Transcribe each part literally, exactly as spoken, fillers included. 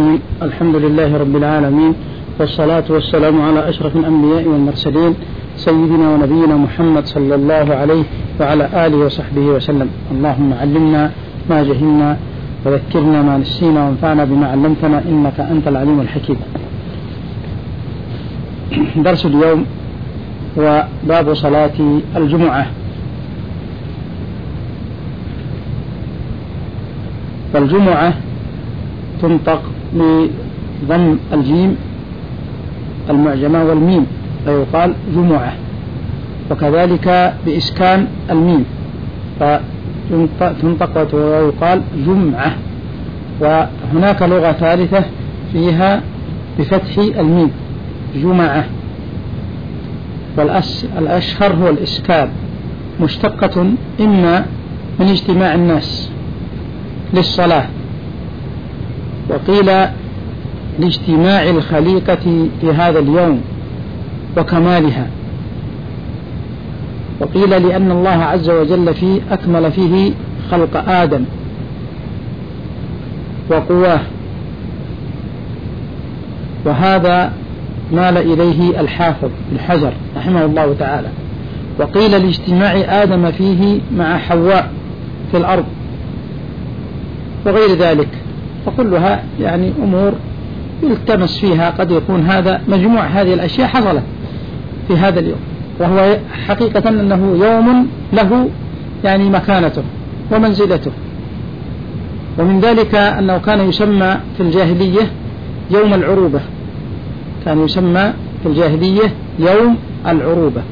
الرحيم. الحمد لله رب العالمين، والصلاة والسلام على أشرف الأنبياء والمرسلين سيدنا ونبينا محمد صلى الله عليه وعلى آله وصحبه وسلم. اللهم علمنا ما جهلنا وذكرنا ما نسينا وانفعنا بما علمتنا إنك أنت العليم الحكيم. درس اليوم وباب صلاة الجمعة. فالجمعة تنطق بضم الجيم المعجمة والميم فيقال جمعة، وكذلك بإسكان الميم فتنطق ويقال جمعة. وهناك لغة ثالثة فيها بفتح الميم جمعة، والأشهر هو الإسكان، مشتقة إما من اجتماع الناس للصلاة، وقيل لاجتماع الخليقة في هذا اليوم وكمالها، وقيل لأن الله عز وجل فيه أكمل فيه خلق آدم وقواه، وهذا مال إليه الحافظ الحجر رحمه الله تعالى. وقيل لاجتماع آدم فيه مع حواء في الأرض وغير ذلك، فكلها يعني أمور يلتمس فيها، قد يكون هذا مجموع هذه الأشياء حصلت في هذا اليوم، وهو حقيقة أنه يوم له يعني مكانته ومنزلته. ومن ذلك أنه كان يسمى في الجاهلية يوم العروبة، كان يسمى في الجاهلية يوم العروبة،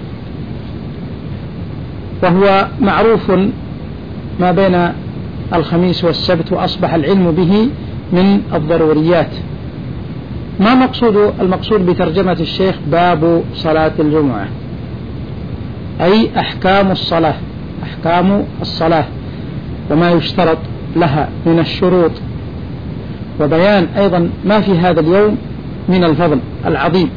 وهو معروف ما بين الخميس والسبت، وأصبح العلم به من الضروريات. ما مقصود المقصود بترجمة الشيخ باب صلاة الجمعة؟ أي أحكام الصلاة، أحكام الصلاة وما يشترط لها من الشروط، وبيان أيضا ما في هذا اليوم من الفضل العظيم.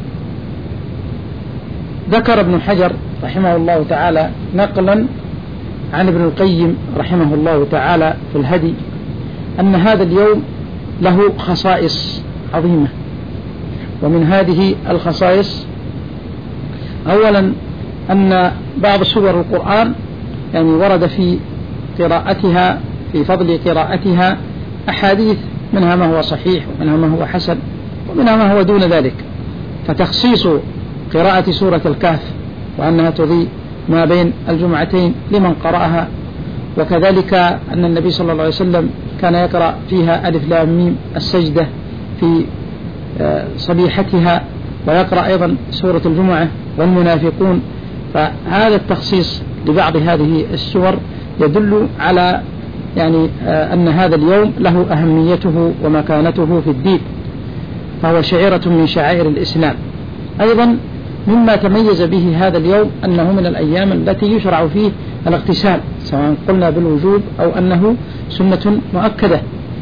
ذكر ابن حجر رحمه الله تعالى نقلا عن ابن القيم رحمه الله تعالى في الهدي أن هذا اليوم له خصائص عظيمة، ومن هذه الخصائص أولا أن بعض سور القرآن يعني ورد في قراءتها في فضل قراءتها أحاديث، منها ما هو صحيح ومنها ما هو حسن ومنها ما هو دون ذلك. فتخصيص قراءة سورة الكهف وأنها تضيء ما بين الجمعتين لمن قرأها، وكذلك أن النبي صلى الله عليه وسلم كان يقرأ فيها ألف لام ميم السجدة في صبيحتها، ويقرأ أيضا سورة الجمعة والمنافقون. فهذا التخصيص لبعض هذه السور يدل على يعني أن هذا اليوم له أهميته ومكانته في الدين، فهو شعيرة من شعائر الإسلام. أيضا مما تميز به هذا اليوم أنه من الأيام التي يشرع فيه الاغتسال، سواء قلنا بالوجوب أو أنه سنة مؤكدة،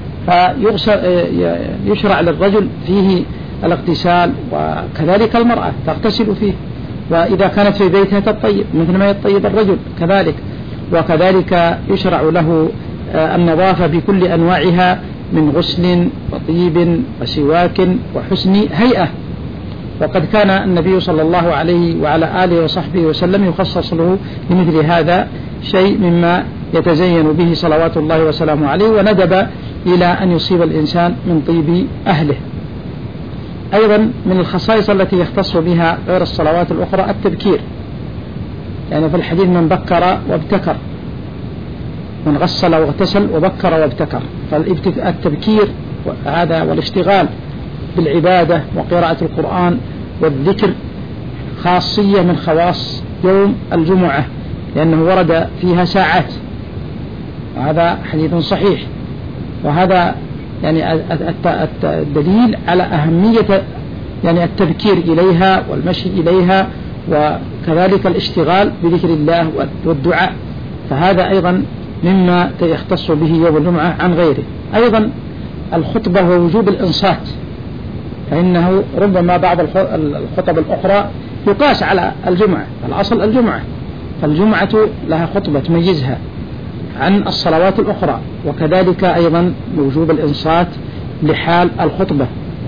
فيشرع للرجل فيه الاغتسال، وكذلك المرأة تغتسل فيه، وإذا كانت في بيتها تطيب مثل ما يطيب الرجل كذلك، وكذلك يشرع له النظافة بكل أنواعها من غسل وطيب وسواك وحسن هيئة. وقد كان النبي صلى الله عليه وعلى آله وصحبه وسلم يخصص له لمثل هذا شيء مما يتزين به صلوات الله وسلامه عليه، وندب إلى أن يصيب الإنسان من طيب أهله. أيضا من الخصائص التي يختص بها غير الصلوات الأخرى التبكير، يعني في الحديث من بكر وابتكر، من غسل واغتسل وبكر وابتكر. فالتبكير هذا والاشتغال بالعبادة وقراءة القرآن والذكر خاصية من خواص يوم الجمعة، لأنه ورد فيها ساعات، وهذا حديث صحيح. وهذا يعني الدليل على أهمية يعني التذكير إليها والمشي إليها، وكذلك الاشتغال بذكر الله والدعاء، فهذا أيضا مما يختص به يوم الجمعة عن غيره. أيضا الخطبة ووجوب الإنصات، فإنه ربما بعض الخطب الأخرى يقاس على الجمعة، الأصل الجمعة، فالجمعة لها خطبة تميزها عن الصلوات الأخرى، وكذلك أيضا وجوب الإنصات لحال الخطبة.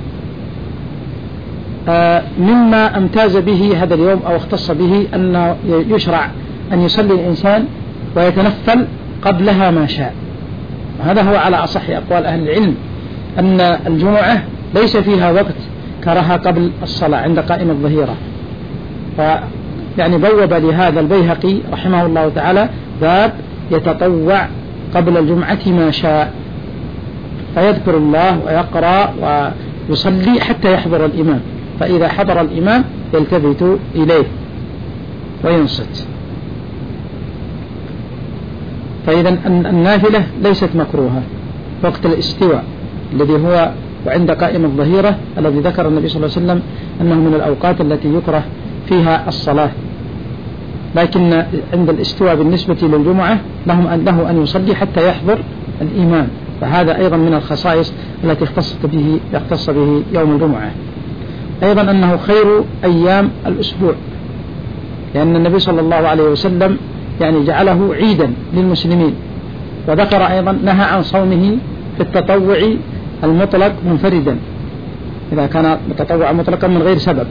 آه مما امتاز به هذا اليوم أو اختص به أن يشرع أن يصلي الإنسان ويتنفل قبلها ما شاء. هذا هو على أصح أقوال أهل العلم، أن الجمعة ليس فيها وقت كرها قبل الصلاة عند قائم الظهيرة. فيعني بوب لهذا البيهقي رحمه الله تعالى باب يتطوع قبل الجمعة ما شاء، فيذكر الله ويقرأ ويصلي حتى يحضر الإمام، فإذا حضر الإمام يلتفت إليه وينصت. فإذا النافلة ليست مكروهة وقت الاستواء الذي هو وعند قائم الظهيرة الذي ذكر النبي صلى الله عليه وسلم أنه من الأوقات التي يكره فيها الصلاة. لكن عند الاستواء بالنسبة للجمعة لهم أن له أن يصلي حتى يحضر الإمام، فهذا أيضا من الخصائص التي اختص به يختص به يوم الجمعة. أيضا أنه خير أيام الأسبوع، لأن النبي صلى الله عليه وسلم يعني جعله عيدا للمسلمين، وذكر أيضا نهى عن صومه في التطوع المطلق منفردا إذا كان متطوع مطلقا من غير سبب،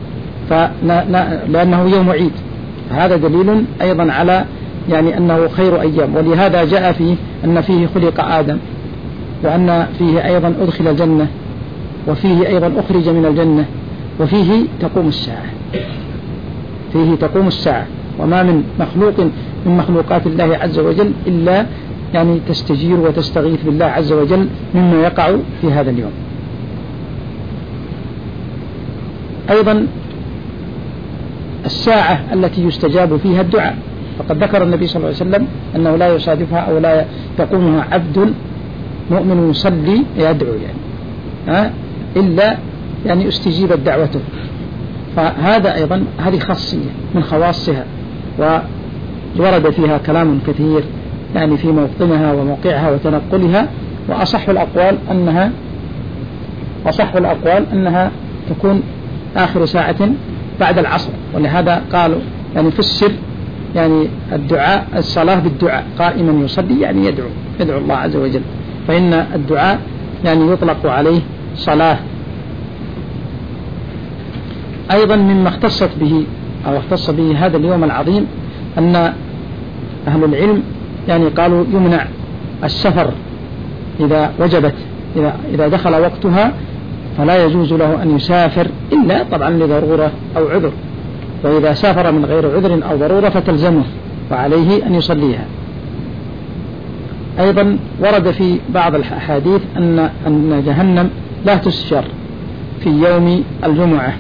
لأنه يوم عيد. هذا دليل أيضا على يعني أنه خير أيام، ولهذا جاء فيه أن فيه خلق آدم، وأن فيه أيضا أدخل الجنة، وفيه أيضا أخرج من الجنة، وفيه تقوم الساعة. فيه تقوم الساعة، وما من مخلوق من مخلوقات الله عز وجل إلا يعني تستجير وتستغيث بالله عز وجل مما يقع في هذا اليوم. أيضا الساعة التي يستجاب فيها الدعاء، فقد ذكر النبي صلى الله عليه وسلم أنه لا يصادفها أو لا يقومها عبد مؤمن يصلي يدعو يعني ها إلا يعني استجيبت دعوته. فهذا أيضا هذه خاصية من خواصها، وورد فيها كلام كثير يعني في موطنها وموقعها وتنقلها، وأصح الأقوال أنها أصح الأقوال أنها تكون آخر ساعة بعد العصر. ولهذا قالوا يعني في السر يعني الدعاء الصلاة بالدعاء قائما يصلي يعني يدعو يدعو الله عز وجل، فإن الدعاء يعني يطلق عليه صلاة. أيضا مما اختصت به أو اختص به هذا اليوم العظيم أن أهل العلم يعني قالوا يمنع السفر إذا وجبت إذا, إذا دخل وقتها، فلا يجوز له أن يسافر إلا طبعا لضرورة أو عذر، وإذا سافر من غير عذر أو ضرورة فتلزمه وعليه أن يصليها. أيضا ورد في بعض الأحاديث أن أن جهنم لا تسجر في يوم الجمعة.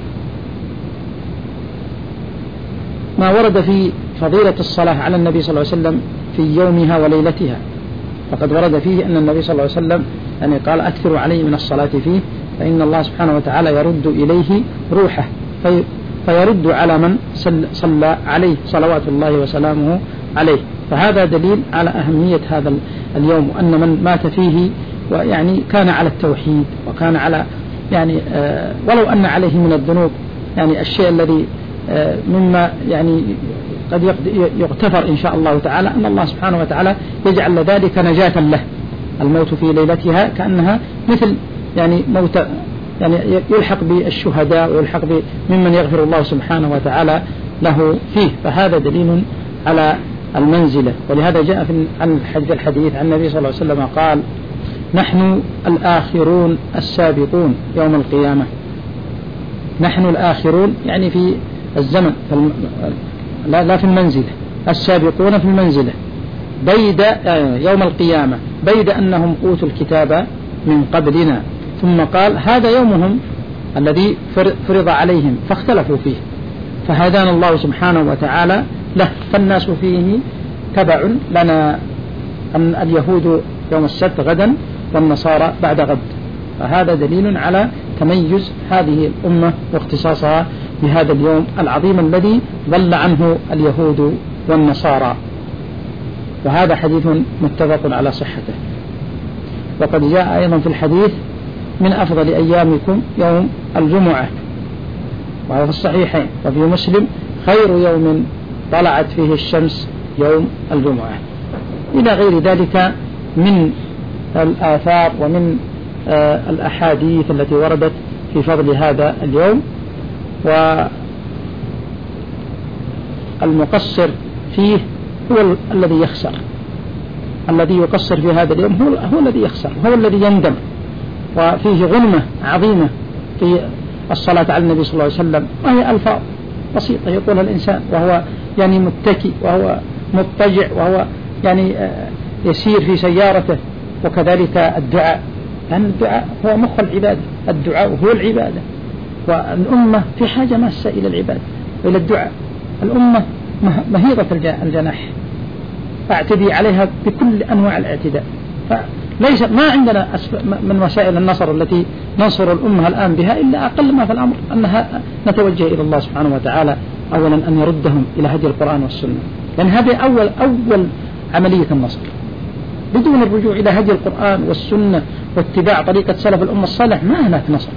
ما ورد في فضيلة الصلاة على النبي صلى الله عليه وسلم في يومها وليلتها، فقد ورد فيه أن النبي صلى الله عليه وسلم يعني قال أكثروا عليه من الصلاة فيه، فإن الله سبحانه وتعالى يرد إليه روحه في فيرد على من صلى عليه صلوات الله وسلامه عليه. فهذا دليل على أهمية هذا اليوم، وأن من مات فيه ويعني كان على التوحيد وكان على يعني آه ولو أن عليه من الذنوب يعني الشيء الذي آه مما يعني قد يغتفر إن شاء الله تعالى، أن الله سبحانه وتعالى يجعل ذلك نجاة له. الموت في ليلتها كأنها مثل يعني موت يعني يلحق بالشهداء ويلحق بمن يغفر الله سبحانه وتعالى له فيه. فهذا دليل على المنزلة. ولهذا جاء في عن الحديث عن النبي صلى الله عليه وسلم قال: نحن الآخرون السابقون يوم القيامة. نحن الآخرون يعني في الزمن لا, لا في المنزلة، السابقون في المنزلة بيد يوم القيامة، بيد أنهم أوتوا الكتاب من قبلنا، ثم قال هذا يومهم الذي فرض عليهم فاختلفوا فيه، فهدانا الله سبحانه وتعالى له، فالناس فيه تبع لنا، أن اليهود يوم السبت غدا والنصارى بعد غد. فهذا دليل على تميز هذه الأمة واختصاصها بهذا اليوم العظيم الذي ضل عنه اليهود والنصارى. وهذا حديث متفق على صحته. وقد جاء أيضا في الحديث: من أفضل أيامكم يوم الجمعة، وهو في الصحيحين. وفي مسلم: خير يوم طلعت فيه الشمس يوم الجمعة، إلى غير ذلك من الآثار ومن الأحاديث التي وردت في فضل هذا اليوم. والمقصر فيه هو الذي يخسر، الذي يقصر في هذا اليوم هو, هو الذي يخسر، هو الذي يندم. وفيه غنمة عظيمة في الصلاة على النبي صلى الله عليه وسلم، وهي ألفاظ بسيطة يقولها الإنسان وهو يعني متكي، وهو مضطجع، وهو يعني يسير في سيارته. وكذلك الدعاء، لأن الدعاء هو مخ العبادة، الدعاء هو العبادة، والأمة في حاجة ماسة إلى العبادة وإلى الدعاء. الأمة مهيضة الجناح، فاعتدي عليها بكل أنواع الاعتداء. فليس ما عندنا من وسائل النصر التي ننصر الأمة الآن بها إلا أقل ما في الأمر أنها نتوجه إلى الله سبحانه وتعالى أولا أن يردهم إلى هدي القرآن والسنة، لأن هذه أول أول عملية النصر. بدون الرجوع إلى هدي القرآن والسنة واتباع طريقة سلف الأمة الصالح ما هناك نصر.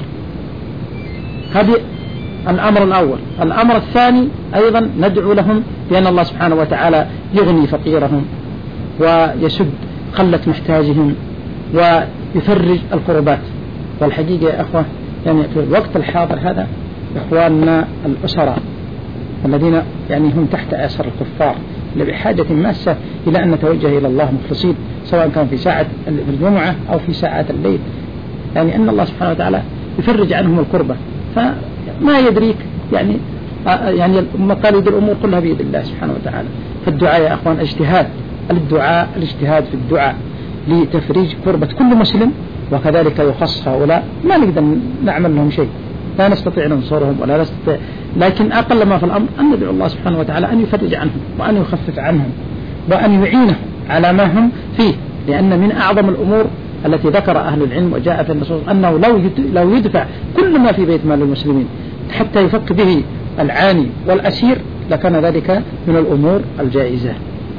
هذه الأمر الأول. الأمر الثاني أيضا ندعو لهم بأن الله سبحانه وتعالى يغني فقيرهم ويسد خلة محتاجهم ويفرج الكربات. والحقيقة يا أخوة يعني في الوقت الحاضر هذا إخواننا الأسراء الذين يعني هم تحت أسر الكفار اللي بحاجة ماسة إلى أن نتوجه إلى الله مخلصين، سواء كان في ساعة الجمعة أو في ساعات الليل، يعني أن الله سبحانه وتعالى يفرج عنهم الكربة. فما يدريك يعني يعني مقاليد الأمور كلها بيد الله سبحانه وتعالى. فالدعاء يا أخوان اجتهاد، الدعاء الاجتهاد في الدعاء لتفريج كربة كل مسلم، وكذلك يخص هؤلاء ما نقدر نعمل لهم شيء، لا نستطيع ننصرهم ولا نستطيع، لكن أقل ما في الأمر أن ندعو الله سبحانه وتعالى أن يفرج عنهم وأن يخفف عنهم وأن يعينهم على ما هم فيه. لأن من أعظم الأمور التي ذكر أهل العلم وجاء في النصوص أنه لو لو يدفع كل ما في بيت مال المسلمين حتى يفك به العاني والأسير لكان ذلك من الأمور الجائزة.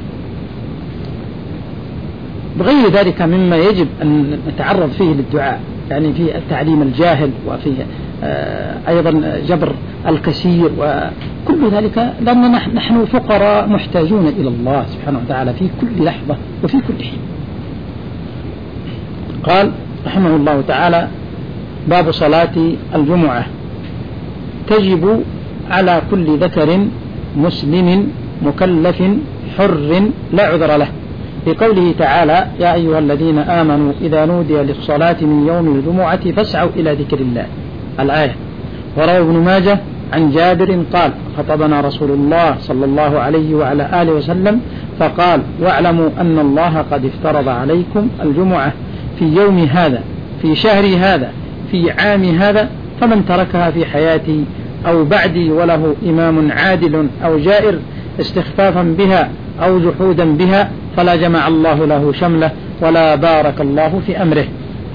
بغير ذلك مما يجب أن نتعرض فيه للدعاء، يعني في التعليم الجاهل، وفي أيضا جبر الكثير، وكل ذلك لأن نحن فقراء محتاجون إلى الله سبحانه وتعالى في كل لحظة وفي كل حين. قال رحمه الله تعالى: باب صلاة الجمعة تجب على كل ذكر مسلم مكلف حر لا عذر له، بقوله تعالى: يا أيها الذين آمنوا إذا نودي للصلاة من يوم الجمعة فاسعوا إلى ذكر الله، الآية. وروى ابن ماجه عن جابر قال: خطبنا رسول الله صلى الله عليه وعلى آله وسلم فقال: واعلموا أن الله قد افترض عليكم الجمعة في يوم هذا في شهر هذا في عام هذا، فمن تركها في حياتي أو بعدي وله إمام عادل أو جائر استخفافا بها أو جحودا بها فلا جمع الله له شمله ولا بارك الله في أمره.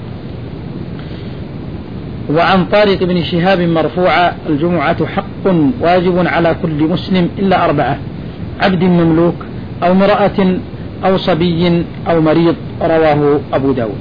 وعن طارق بن شهاب مرفوعا: الجمعة حق واجب على كل مسلم إلا أربعة: عبد مملوك أو امرأة أو صبي أو مريض. رواه أبو داود.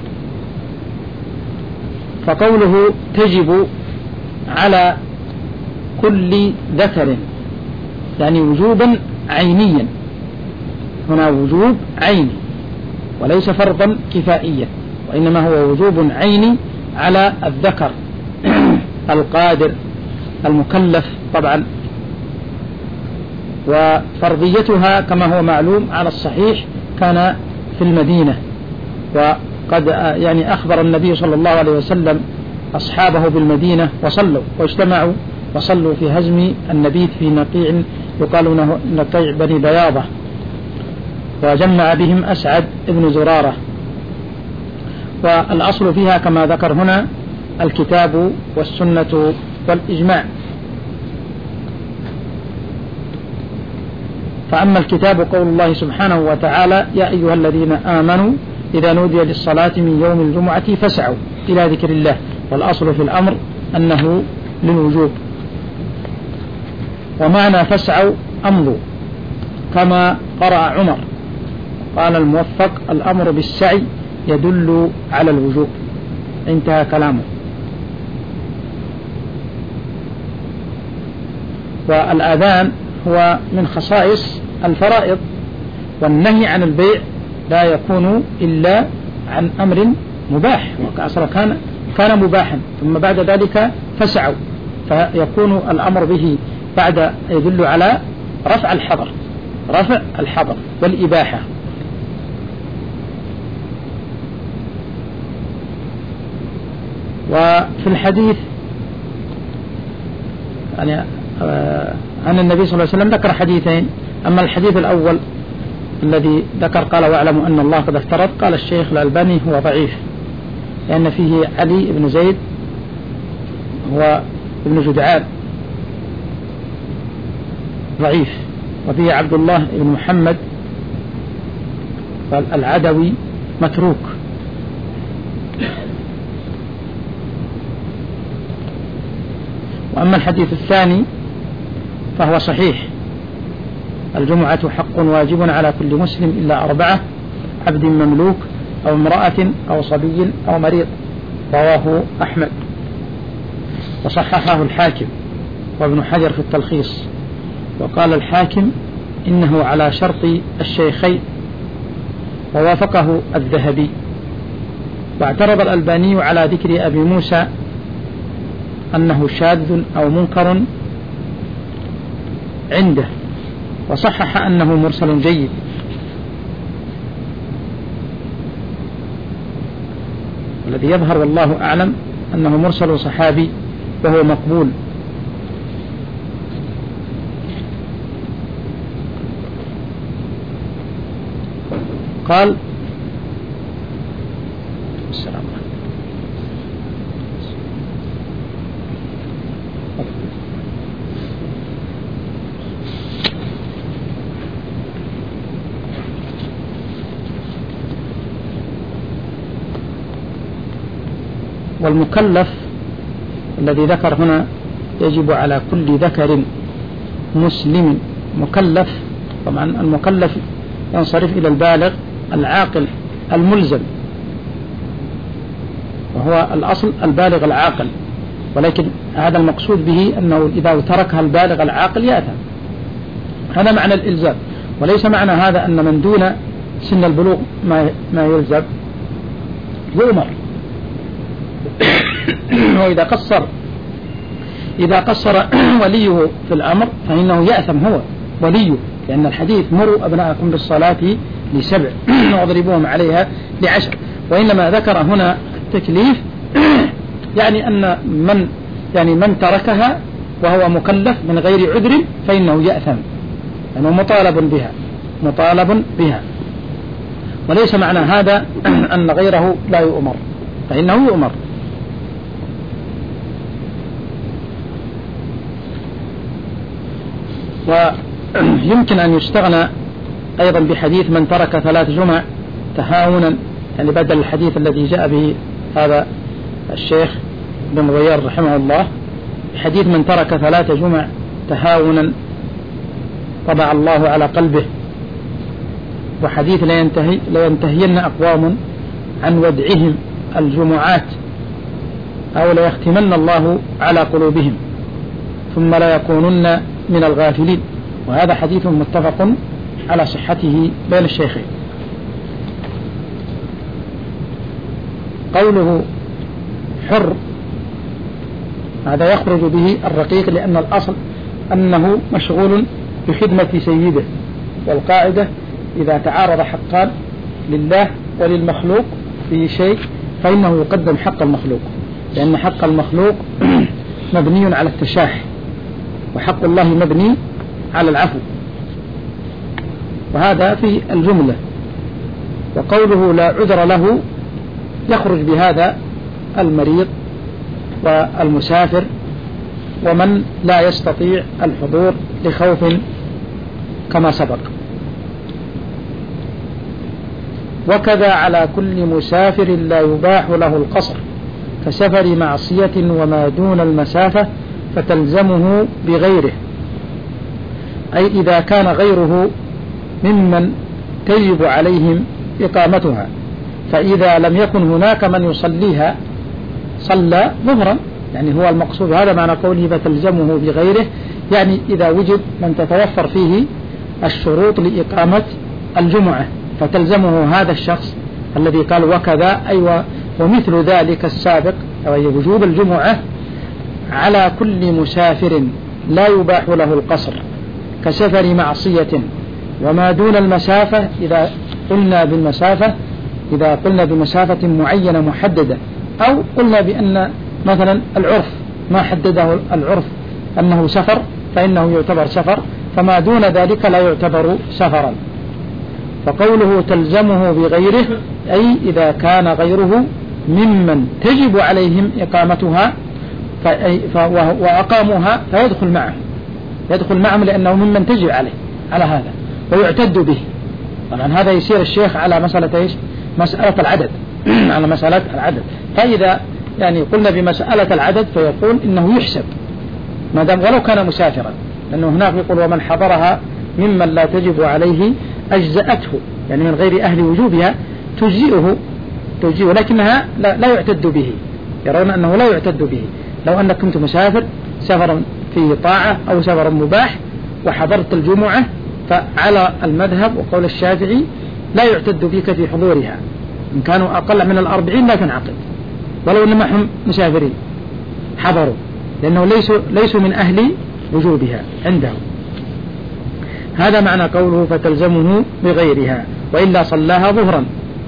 فقوله تجب على كل ذكر يعني وجوبا عينيا، هنا وجوب عيني وليس فرضا كفائيا، وإنما هو وجوب عيني على الذكر القادر المكلف طبعا. وفرضيتها كما هو معلوم على الصحيح كان في المدينة، وقد يعني أخبر النبي صلى الله عليه وسلم أصحابه بالمدينة وصلوا واجتمعوا وصلوا في هزم النبيذ في نقيع يقال له نقيع بني بياضة، وجمع بهم أسعد بن زرارة. والأصل فيها كما ذكر هنا الكتاب والسنة والإجماع. فأما الكتاب قول الله سبحانه وتعالى: يا أيها الذين آمنوا إذا نودي للصلاة من يوم الجمعة فاسعوا إلى ذكر الله. والأصل في الأمر أنه للوجوب، ومعنى فاسعوا أمضوا كما قرأ عمر. قال الموفق: الأمر بالسعي يدل على الوجوب. انتهى كلامه. والآذان هو من خصائص الفرائض، والنهي عن البيع لا يكون إلا عن أمر مباح، وكأصل كان كان مباحا ثم بعد ذلك فسعوا، فيكون الأمر به بعد يدل على رفع الحظر رفع الحظر والإباحة. وفي الحديث يعني عن النبي صلى الله عليه وسلم ذكر حديثين. أما الحديث الأول الذي ذكر قال واعلموا أن الله قد افترض، قال الشيخ الألباني هو ضعيف، لأن فيه علي بن زيد هو ابن جدعان ضعيف، وفيه عبد الله بن محمد العدوي متروك. وأما الحديث الثاني فهو صحيح: الجمعة حق واجب على كل مسلم إلا أربعة: عبد مملوك أو امرأة أو صبي أو مريض. رواه أحمد وصححه الحاكم وابن حجر في التلخيص، وقال الحاكم إنه على شرط الشيخين، ووافقه الذهبي. واعترض الألباني على ذكر أبي موسى أنه شاذ أو منكر عنده، وصحح أنه مرسل جيد. الذي يظهر والله أعلم أنه مرسل صحابي وهو مقبول. قال السلام والمكلف الذي ذكر هنا يجب على كل ذكر مسلم مكلف. طبعا المكلف ينصرف إلى البالغ العاقل الملزم، وهو الأصل البالغ العاقل، ولكن هذا المقصود به أنه إذا تركها البالغ العاقل يأثم. هذا معنى الإلزام، وليس معنى هذا أن من دون سن البلوغ ما ما يلزم يؤمر. وإذا قصر إذا قصر وليه في الأمر فإنه يأثم هو وليه، لأن الحديث: مروا أبناءكم بالصلاة لسبع واضربوهم عليها لعشر. وإنما ذكر هنا التكليف يعني أن من يعني من تركها وهو مكلف من غير عذر فإنه يأثم، لأنه يعني مطالب بها مطالب بها وليس معنى هذا أن غيره لا يؤمر، فإنه يؤمر. ويمكن أن يستغنى أيضا بحديث من ترك ثلاث جمع تهاونا، يعني بدل الحديث الذي جاء به هذا الشيخ بن غيار رحمه الله، حديث من ترك ثلاث جمع تهاونا طبع الله على قلبه، وحديث لا ينتهي لا ينتهين أقوام عن ودعهم الجمعات أو لا يختمن الله على قلوبهم ثم لا يكونن من الغافلين. وهذا حديث متفق على صحته بين الشيخين. قوله حر هذا يخرج به الرقيق، لأن الأصل أنه مشغول بخدمة سيده، والقاعدة إذا تعارض حقان لله وللمخلوق في شيء فإنه يقدم حق المخلوق، لأن حق المخلوق مبني على التشاح، وحق الله مبني على العفو، وهذا في الجملة. وقوله لا عذر له يخرج بهذا المريض والمسافر ومن لا يستطيع الحضور لخوف كما سبق. وكذا على كل مسافر لا يباح له القصر كسفر معصية وما دون المسافة فتلزمه بغيره، أي إذا كان غيره ممن تجب عليهم إقامتها، فإذا لم يكن هناك من يصليها صلى ظهرا، يعني هو المقصود هذا معنى قوله فتلزمه بغيره، يعني إذا وجد من تتوفر فيه الشروط لإقامة الجمعة فتلزمه هذا الشخص الذي قال وكذا، أيوة ومثل ذلك السابق وهي وجوب الجمعة على كل مسافر لا يباح له القصر كسفر معصية. وما دون المسافة إذا قلنا بالمسافة إذا قلنا بمسافة معينة محددة، أو قلنا بأن مثلا العرف ما حدده العرف أنه سفر فإنه يعتبر سفر، فما دون ذلك لا يعتبر سفرا. فقوله تلزمه بغيره أي إذا كان غيره ممن تجب عليهم إقامتها وأقاموها فيدخل معهم يدخل معهم لأنه ممن تجب عليه على هذا ويعتد به. طبعا هذا يصير الشيخ على مسألة إيش؟ مسألة العدد على مسألة العدد. فإذا يعني قلنا بمسألة العدد فيقول إنه يحسب ما دام ولو كان مسافرا، لأنه هناك يقول ومن حضرها ممن لا تجب عليه أجزأته، يعني من غير أهل وجوبها تجزئه تجزئه لكنها لا, لا يعتد به، يرون أنه لا يعتد به. لو أنك كنت مسافر سفرا في طاعة أو سفرا مباح وحضرت الجمعة فعلى المذهب وقول الشافعي لا يعتد بك في حضورها، إن كانوا أقل من الأربعين لا تنعقد ولو إنما هم مسافرين حضروا، لأنه ليسوا, ليسوا من أهل وجوبها عنده. هذا معنى قوله فتلزمه بغيرها وإلا صلاها ظهرا.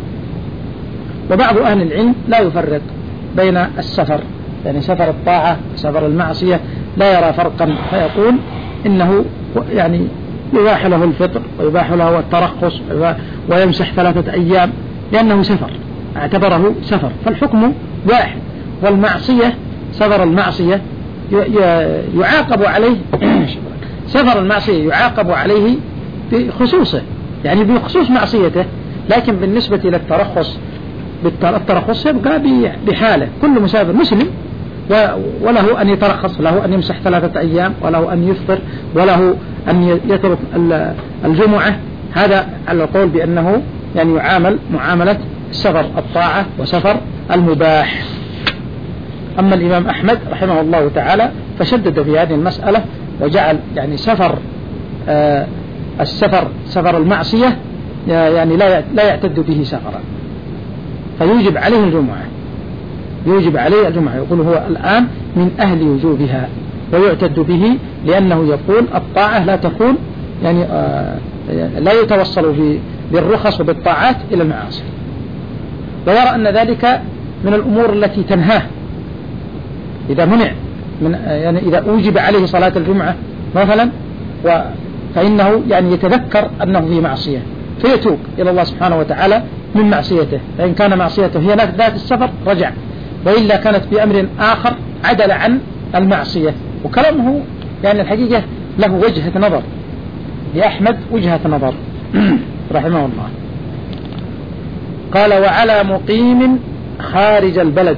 وبعض أهل العلم لا يفرق بين السفر، يعني سفر الطاعة سفر المعصية لا يرى فرقا، فيقول إنه يعني يباح له الفطر ويباح له الترخص ويمسح ثلاثة أيام لأنه سفر، اعتبره سفر، فالحكم واحد. والمعصية سفر المعصية يعاقب عليه سفر المعصية يعاقب عليه بخصوصه، يعني بخصوص معصيته، لكن بالنسبة للترخص الترخص يبقى بحاله. كل مسافر مسلم وله أن يترخص، له أن يمسح ثلاثة أيام، وله أن يفطر، وله أن يترك الجمعة. هذا على القول بأنه يعني يعامل معاملة سفر الطاعة وسفر المباح. أما الإمام أحمد رحمه الله تعالى فشدد في هذه المسألة وجعل يعني سفر آه السفر سفر المعصية يعني لا لا يعتد به سفرا، فيوجب عليه الجمعة يوجب عليه الجمعة يقول هو الآن من أهل وجوبها ويعتد به، لأنه يقول الطاعة لا تكون يعني آه لا يتوصل بالرخص وبالطاعات إلى المعاصي، ويرى أن ذلك من الأمور التي تنهاه. إذا منع من يعني إذا أوجب عليه صلاة الجمعة مثلا فإنه يعني يتذكر أنه في معصية فيتوب إلى الله سبحانه وتعالى من معصيته، فإن كان معصيته هي ذات السفر رجع، وإلا كانت بأمر آخر عدل عن المعصية. وكلامه يعني الحقيقة له وجهة نظر، لأحمد وجهة نظر رحمه الله. قال وعلى مقيم خارج البلد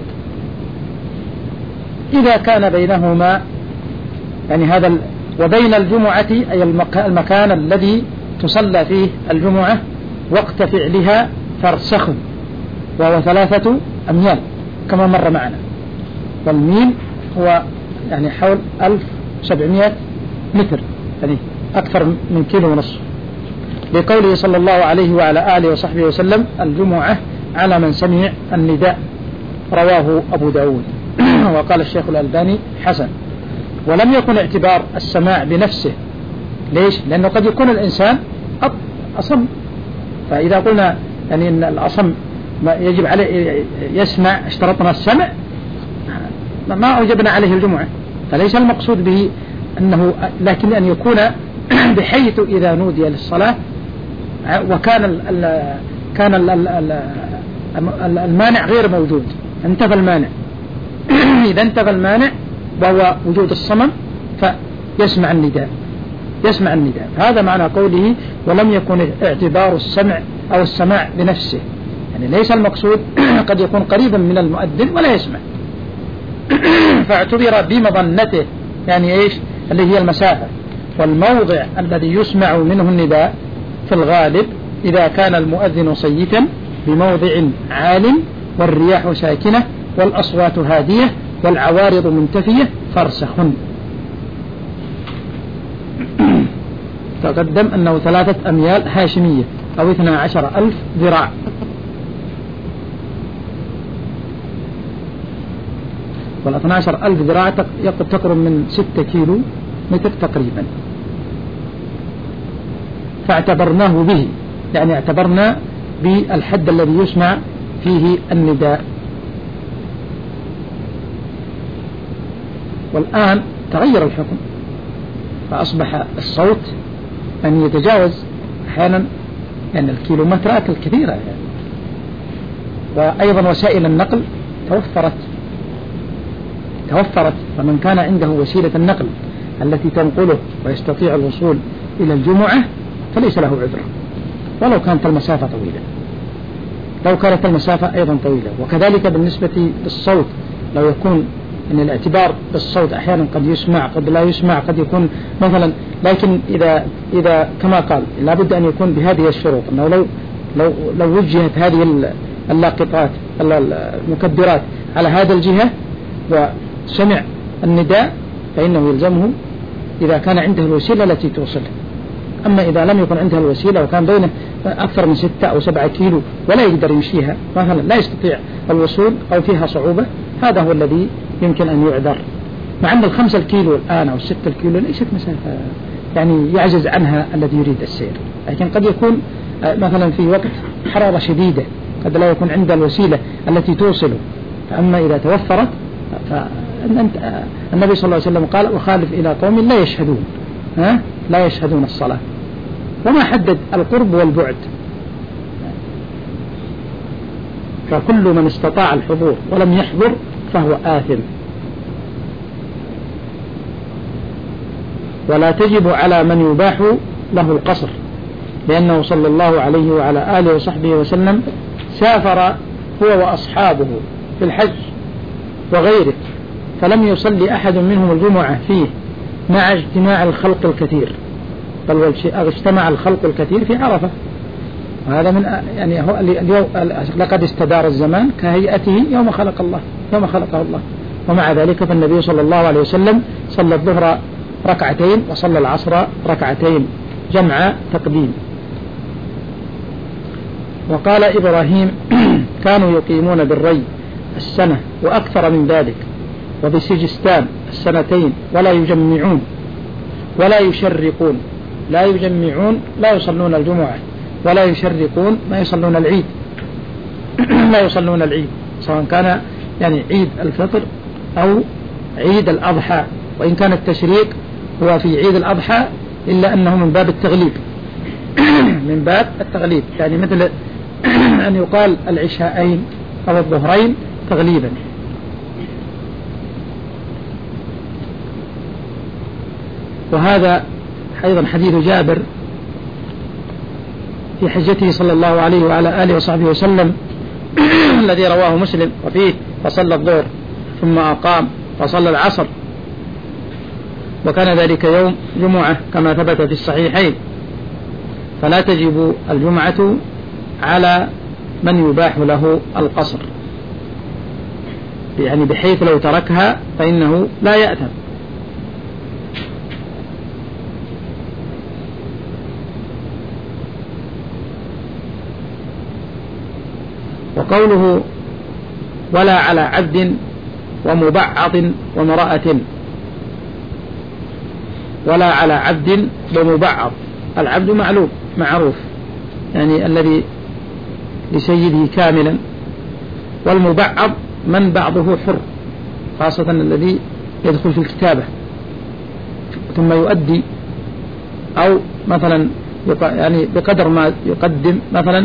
إذا كان بينهما يعني هذا وبين الجمعة أي المكان الذي تصلى فيه الجمعة وقت فعلها فرسخ وهو ثلاثة أميال كما مر معنا، والميل هو يعني حول ألف وسبعمائة متر، يعني أكثر من كيلو ونصف، لقوله صلى الله عليه وعلى آله وصحبه وسلم الجمعة على من سمع النداء، رواه أبو داود. وقال الشيخ الألباني حسن. ولم يكن اعتبار السماع بنفسه، ليش؟ لأنه قد يكون الإنسان أصم، فإذا قلنا يعني أن الأصم يجب عليه يسمع اشترطنا السمع ما أوجبنا عليه الجمعة، فليس المقصود به أنه، لكن أن يكون بحيث إذا نودي للصلاة وكان ال ال كان ال ال المانع غير موجود انتفى المانع إذا انتفى المانع وهو وجود الصمم فيسمع النداء يسمع النداء. هذا معنى قوله ولم يكن اعتبار السمع أو السماع بنفسه، يعني ليس المقصود قد يكون قريبا من المؤذن ولا يسمع فاعتبر بمظنته، يعني إيش اللي هي المسافة. والموضع الذي يسمع منه النداء في الغالب إذا كان المؤذن صيتا بموضع عال والرياح ساكنة والأصوات هادية والعوارض منتفية فرسخ. تقدم أنه ثلاثة أميال هاشمية أو اثنا عشر ألف ذراع. والاثنى عشر ألف ذراع تقرب من ستة كيلو متر تقريبا، فاعتبرناه به، يعني اعتبرنا بالحد الذي يسمع فيه النداء. والآن تغير الحكم، فأصبح الصوت أن يتجاوز أحيانا يعني الكيلومترات الكثيرة يعني. وأيضا وسائل النقل توفرت توفرت فمن كان عنده وسيلة النقل التي تنقله ويستطيع الوصول إلى الجمعة فليس له عذر ولو كانت المسافة طويلة، لو كانت المسافة أيضا طويلة. وكذلك بالنسبة للصوت، لو يكون أن الاعتبار بالصوت أحيانا قد يسمع قد لا يسمع، قد يكون مثلا، لكن إذا إذا كما قال لابد أن يكون بهذه الشروط، أنه لو لو لو وجهت هذه اللاقطات المكبرات على هذا الجهة وسمع النداء فإنه يلزمه إذا كان عنده الوسيلة التي توصله. أما إذا لم يكن عنده الوسيلة وكان بينه أكثر من ستة أو سبعة كيلو ولا يقدر يمشيها، مثلا لا يستطيع الوصول أو فيها صعوبة، هذا هو الذي يمكن أن يعذر. مع أن الخمسة الكيلو الآن أو الستة الكيلو ليست مسافة يعني يعجز عنها الذي يريد السير، لكن قد يكون مثلا في وقت حرارة شديدة قد لا يكون عنده الوسيلة التي توصله. فأما إذا توفرت فالنبي صلى الله عليه وسلم قال: وخالف إلى قوم لا يشهدون ها لا يشهدون الصلاة، وما حدد القرب والبعد. فكل من استطاع الحضور ولم يحضر فهو آثم. ولا تجب على من يباح له القصر، لأنه صلى الله عليه وعلى آله وصحبه وسلم سافر هو وأصحابه في الحج وغيره، فلم يصلي أحد منهم الجمعة فيه مع اجتماع الخلق الكثير، بل اجتمع الخلق الكثير في عرفة. وهذا من يعني هو اليوم لقد استدار الزمان كهيئته يوم خلق الله يوم خلقه الله. ومع ذلك فالنبي صلى الله عليه وسلم صلى الظهر ركعتين وصلى العصر ركعتين جمع تقديم. وقال إبراهيم: كانوا يقيمون بالري السنة وأكثر من ذلك، وبسجستان السنتين، ولا يجمعون ولا يشرقون. لا يجمعون لا يصلون الجمعة، ولا يشرقون ما يصلون العيد لا يصلون العيد، سواء كان يعني عيد الفطر أو عيد الأضحى. وإن كان التشريق هو في عيد الأضحى إلا أنه من باب التغليب من باب التغليب، يعني مثل أن يقال العشاءين أو الظهرين تغليبا. وهذا أيضا حديث جابر في حجته صلى الله عليه وعلى آله وصحبه وسلم الذي رواه مسلم، وفيه: فصلى الظهر ثم أقام فصلى العصر، وكان ذلك يوم جمعة كما ثبت في الصحيحين. فلا تجب الجمعة على من يباح له القصر، يعني بحيث لو تركها فإنه لا يأثم. وقوله: ولا على عبد ومبعض وامرأة. ولا على عبد ومبعض، العبد معلوم معروف يعني الذي لسيده كاملا، والمبعض من بعضه حر، خاصة الذي يدخل في الكتابة ثم يؤدي، أو مثلا يعني بقدر ما يقدم مثلا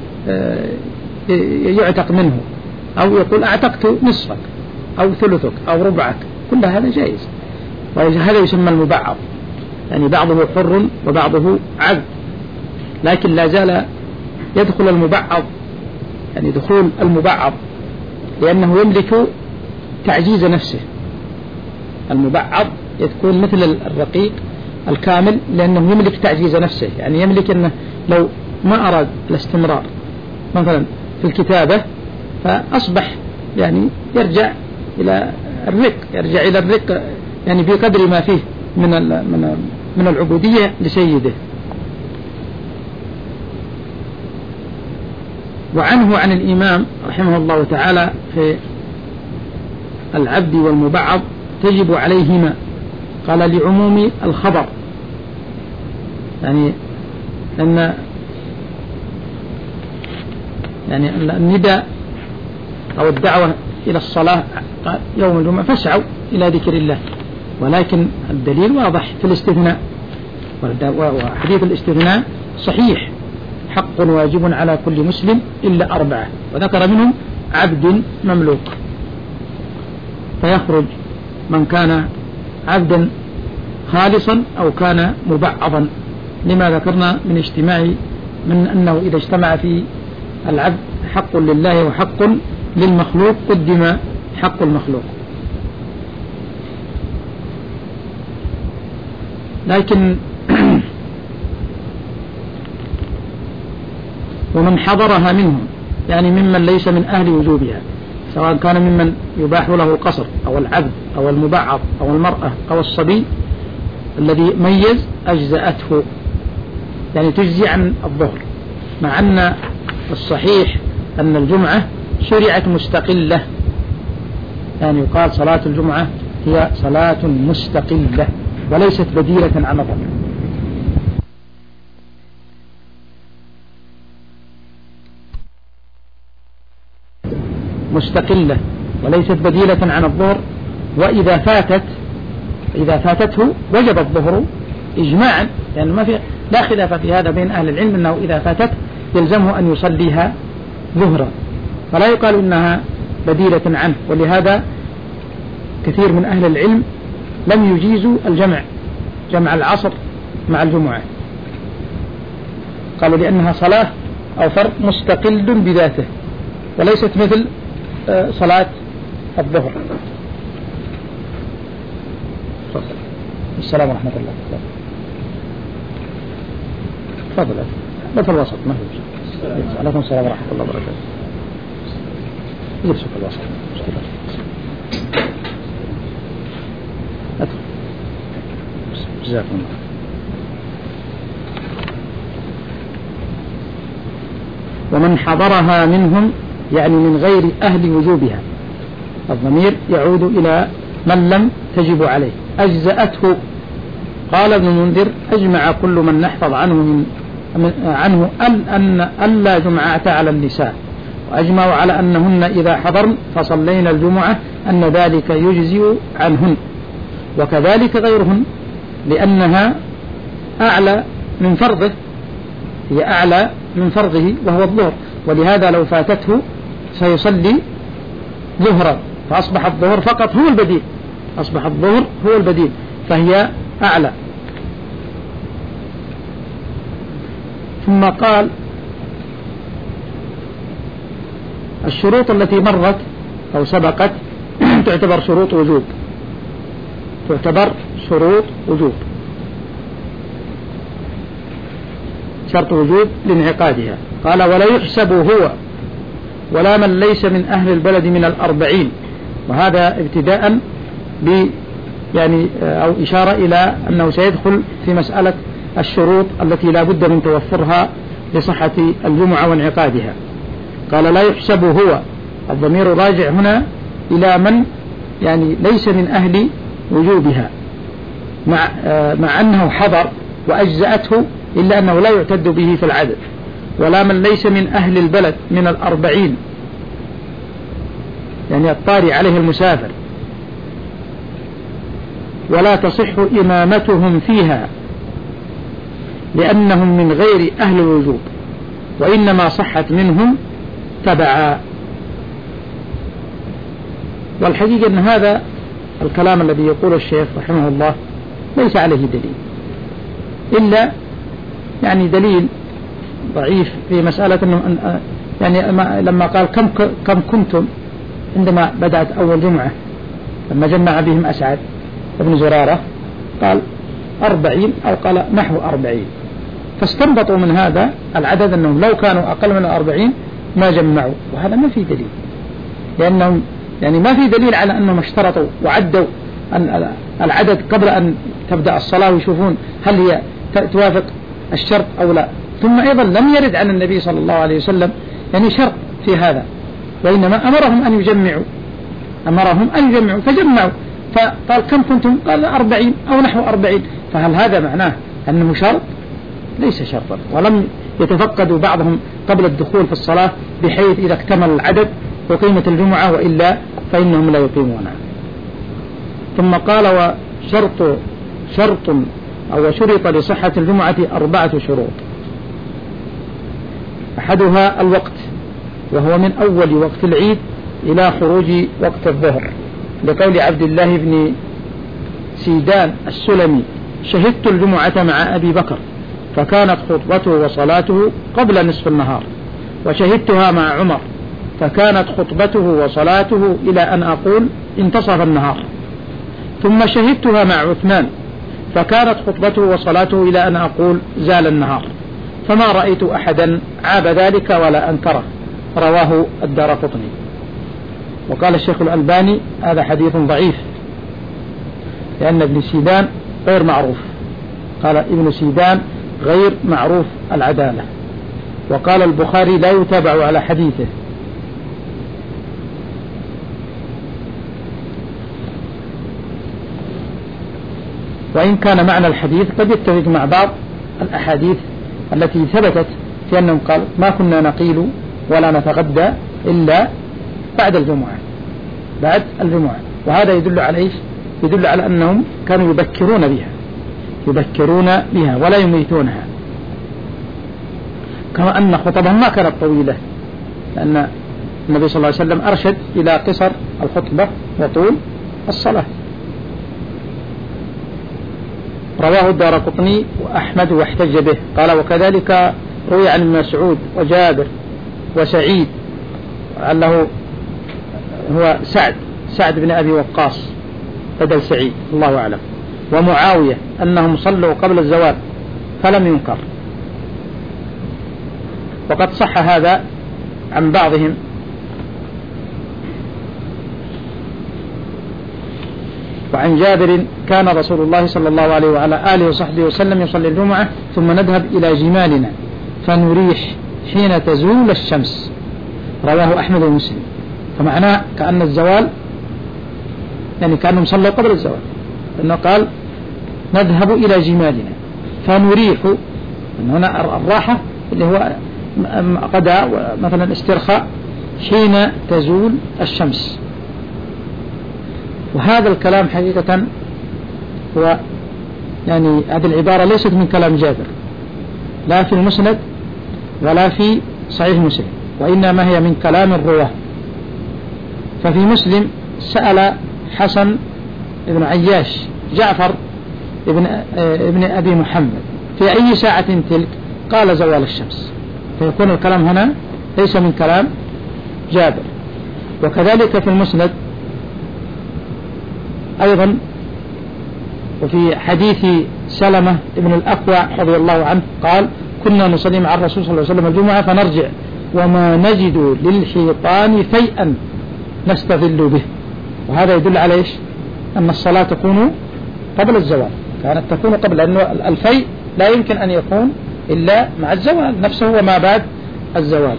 يعتق منه، أو يقول أعتقت نصفك أو ثلثك أو ربعك، كل هذا جائز، وهذا يسمى المبعض، يعني بعضه حر وبعضه عبد. لكن لا زال يدخل المبعض، يعني دخول المبعض لأنه يملك تعجيز نفسه. المبعض يكون مثل الرقيق الكامل لأنه يملك تعجيز نفسه، يعني يملك أنه لو ما أراد الاستمرار مثلا في الكتابة فأصبح يعني يرجع إلى الرق يرجع إلى الرق يعني بقدر ما فيه من من من العبودية لسيده. وعنه عن الإمام رحمه الله تعالى في العبد والمبعض تجب عليهما؟ قال لعموم الخبر، يعني أن يعني النداء أو الدعوة إلى الصلاة يوم الجمعة فاسعوا إلى ذكر الله، ولكن الدليل واضح في الاستثناء، وحديث الاستثناء صحيح: حق واجب على كل مسلم إلا أربعة، وذكر منهم عبد مملوك، فيخرج من كان عبدا خالصا أو كان مبعضا، لما ذكرنا من اجتماع من أنه إذا اجتمع في العبد حق لله وحق للمخلوق قدم حق المخلوق. لكن ومن حضرها منهم، يعني ممن ليس من أهل وجوبها، سواء كان ممن يباح له القصر أو العبد أو المبعض أو المرأة أو الصبي الذي ميز أجزأته، يعني تجزي عن الظهر، مع أن الصحيح أن الجمعة شرعت مستقلة، يعني يقال صلاة الجمعة هي صلاة مستقلة وليست بديلة عن الظهر. مستقلة وليست بديلة عن الظهر، وإذا فاتت إذا فاتته وجب الظهر إجماعا، يعني ما في لا خلاف في هذا بين أهل العلم أنه إذا فاتت يلزمه أن يصليها ظهرا، فلا يقال إنها بديلة عنه. ولهذا كثير من أهل العلم لم يجيزوا الجمع جمع العصر مع الجمعة، قالوا لأنها صلاة أو فرض مستقل بذاته وليست مثل صلاة الظهر. السلام ورحمة الله. تفضل مثل الوسط ما هو. عليكم السلام ورحمة الله وبركاته. يرسل الوسط. أدخل. جزاكم الله. ومن حضرها منهم يعني من غير أهل وجوبها، الضمير يعود إلى من لم تجب عليه. أجزأته، قال ابن المنذر: أجمع كل من نحفظ عنه من عنه أن ألا جمعة على النساء، وأجمعوا على أنهن إذا حضرن فصلينا الجمعة أن ذلك يجزئ عنهن، وكذلك غيرهن، لأنها أعلى من فرضه، هي أعلى من فرضه وهو الظهر، ولهذا لو فاتته سيصلي ظهرا، فأصبح الظهر فقط هو البديل، أصبح الظهر هو البديل، فهي أعلى. ثم قال: الشروط التي مرت أو سبقت تعتبر شروط وجوب، تعتبر شروط وجوب، شرط وجوب لانعقادها. قال: ولا يحسب هو ولا من ليس من أهل البلد من الأربعين، وهذا ابتداء ب يعني أو إشارة إلى أنه سيدخل في مسألة الشروط التي لا بد من توفرها لصحة الجمعة وانعقادها. قال: لا يحسب هو، الضمير راجع هنا إلى من يعني ليس من أهل وجوبها، مع, مع أنه حضر وأجزأته، إلا أنه لا يعتد به في العدد. ولا من ليس من أهل البلد من الأربعين، يعني الطارئ عليه المسافر، ولا تصح إمامتهم فيها لأنهم من غير أهل الوجوب، وإنما صحت منهم تبعا. والحقيقة أن هذا الكلام الذي يقول الشيخ رحمه الله ليس عليه دليل، إلا يعني دليل ضعيف في مسألة أنه يعني لما قال كم كم كنتم عندما بدأت أول جمعة، لما جمع بهم أسعد ابن زرارة قال أربعين أو قال نحو أربعين، فاستنبطوا من هذا العدد أنهم لو كانوا أقل من أربعين ما جمعوا، وهذا ما في دليل، لأنهم يعني ما في دليل على أنهم اشترطوا وعدوا العدد قبل أن تبدأ الصلاة ويشوفون هل هي توافق الشرط أو لا. ثم أيضا لم يرد عن النبي صلى الله عليه وسلم يعني شرط في هذا، وإنما أمرهم أن يجمعوا، أمرهم أن يجمعوا فجمعوا، فقال كم كنتم؟ قال أربعين أو نحو أربعين. فهل هذا معناه أنه شرط؟ ليس شرطا. ولم يتفقدوا بعضهم قبل الدخول في الصلاة بحيث إذا اكتمل العدد وقيمة الجمعة، وإلا فإنهم لا يقيمونها. ثم قال وشرط شرط أو شرط لصحة الجمعة أربعة شروط. أحدها الوقت، وهو من أول وقت العيد إلى خروج وقت الظهر، لقول عبد الله بن سيدان السلمي: شهدت الجمعة مع أبي بكر فكانت خطبته وصلاته قبل نصف النهار، وشهدتها مع عمر فكانت خطبته وصلاته إلى أن أقول انتصف النهار، ثم شهدتها مع عثمان فكانت خطبته وصلاته إلى أن أقول زال النهار، فما رأيت أحدا عاب ذلك ولا أنكره. رواه الدارقطني. وقال الشيخ الألباني: هذا حديث ضعيف لأن ابن سيدان غير معروف. قال ابن سيدان غير معروف العدالة. وقال البخاري: لا يتابع على حديثه. وإن كان معنى الحديث قد يتفق مع بعض الأحاديث التي ثبتت في أنهم قال: ما كنا نقيل ولا نتغدى إلا بعد الجمعة بعد الجمعة. وهذا يدل على إيش؟ يدل على أنهم كانوا يبكرون بها يبكرون بها ولا يميتونها، كما أن خطبهم ما كانت طويلة، لأن النبي صلى الله عليه وسلم أرشد إلى قصر الخطبة وطول الصلاة. رواه الدارقطني وأحمد واحتج به. قال: وكذلك روي عن ابن مسعود وجابر وسعيد، لعله هو سعد سعد بن أبي وقاص بدل سعيد، الله أعلم، ومعاوية أنهم صلوا قبل الزوال فلم ينكر. وقد صح هذا عن بعضهم. وعن جابر: كان رسول الله صلى الله عليه وعلى آله وصحبه وسلم يصلي الجمعة ثم نذهب إلى جمالنا فنريح حين تزول الشمس. رواه أحمد ومسلم. فمعناه كأن الزوال يعني كأنهم صلوا قبل الزوال، لأنه قال: نذهب إلى جمالنا فنريح. هنا الراحة اللي هو قضاء مثلا استرخاء حين تزول الشمس. وهذا الكلام حقيقة هو يعني هذه العبارة ليست من كلام جابر لا في المسند ولا في صحيح مسلم، وإنما هي من كلام الرواه. ففي مسلم سأل حسن بن عياش جعفر ابن, ابن أبي محمد: في أي ساعة تلك؟ قال: زوال الشمس. فيكون الكلام هنا ليس من كلام جابر. وكذلك في المسند أيضا، وفي حديث سلمة ابن الأكوع رضي الله عنه قال: كنا نصلي مع الرسول صلى الله عليه وسلم الجمعة فنرجع وما نجد للحيطان فيئا نستظل به. وهذا يدل على إيش؟ أن الصلاة تكون قبل الزوال، كانت تكون قبل، لأنه الفيء لا يمكن أن يكون إلا مع الزوال نفسه وما بعد الزوال.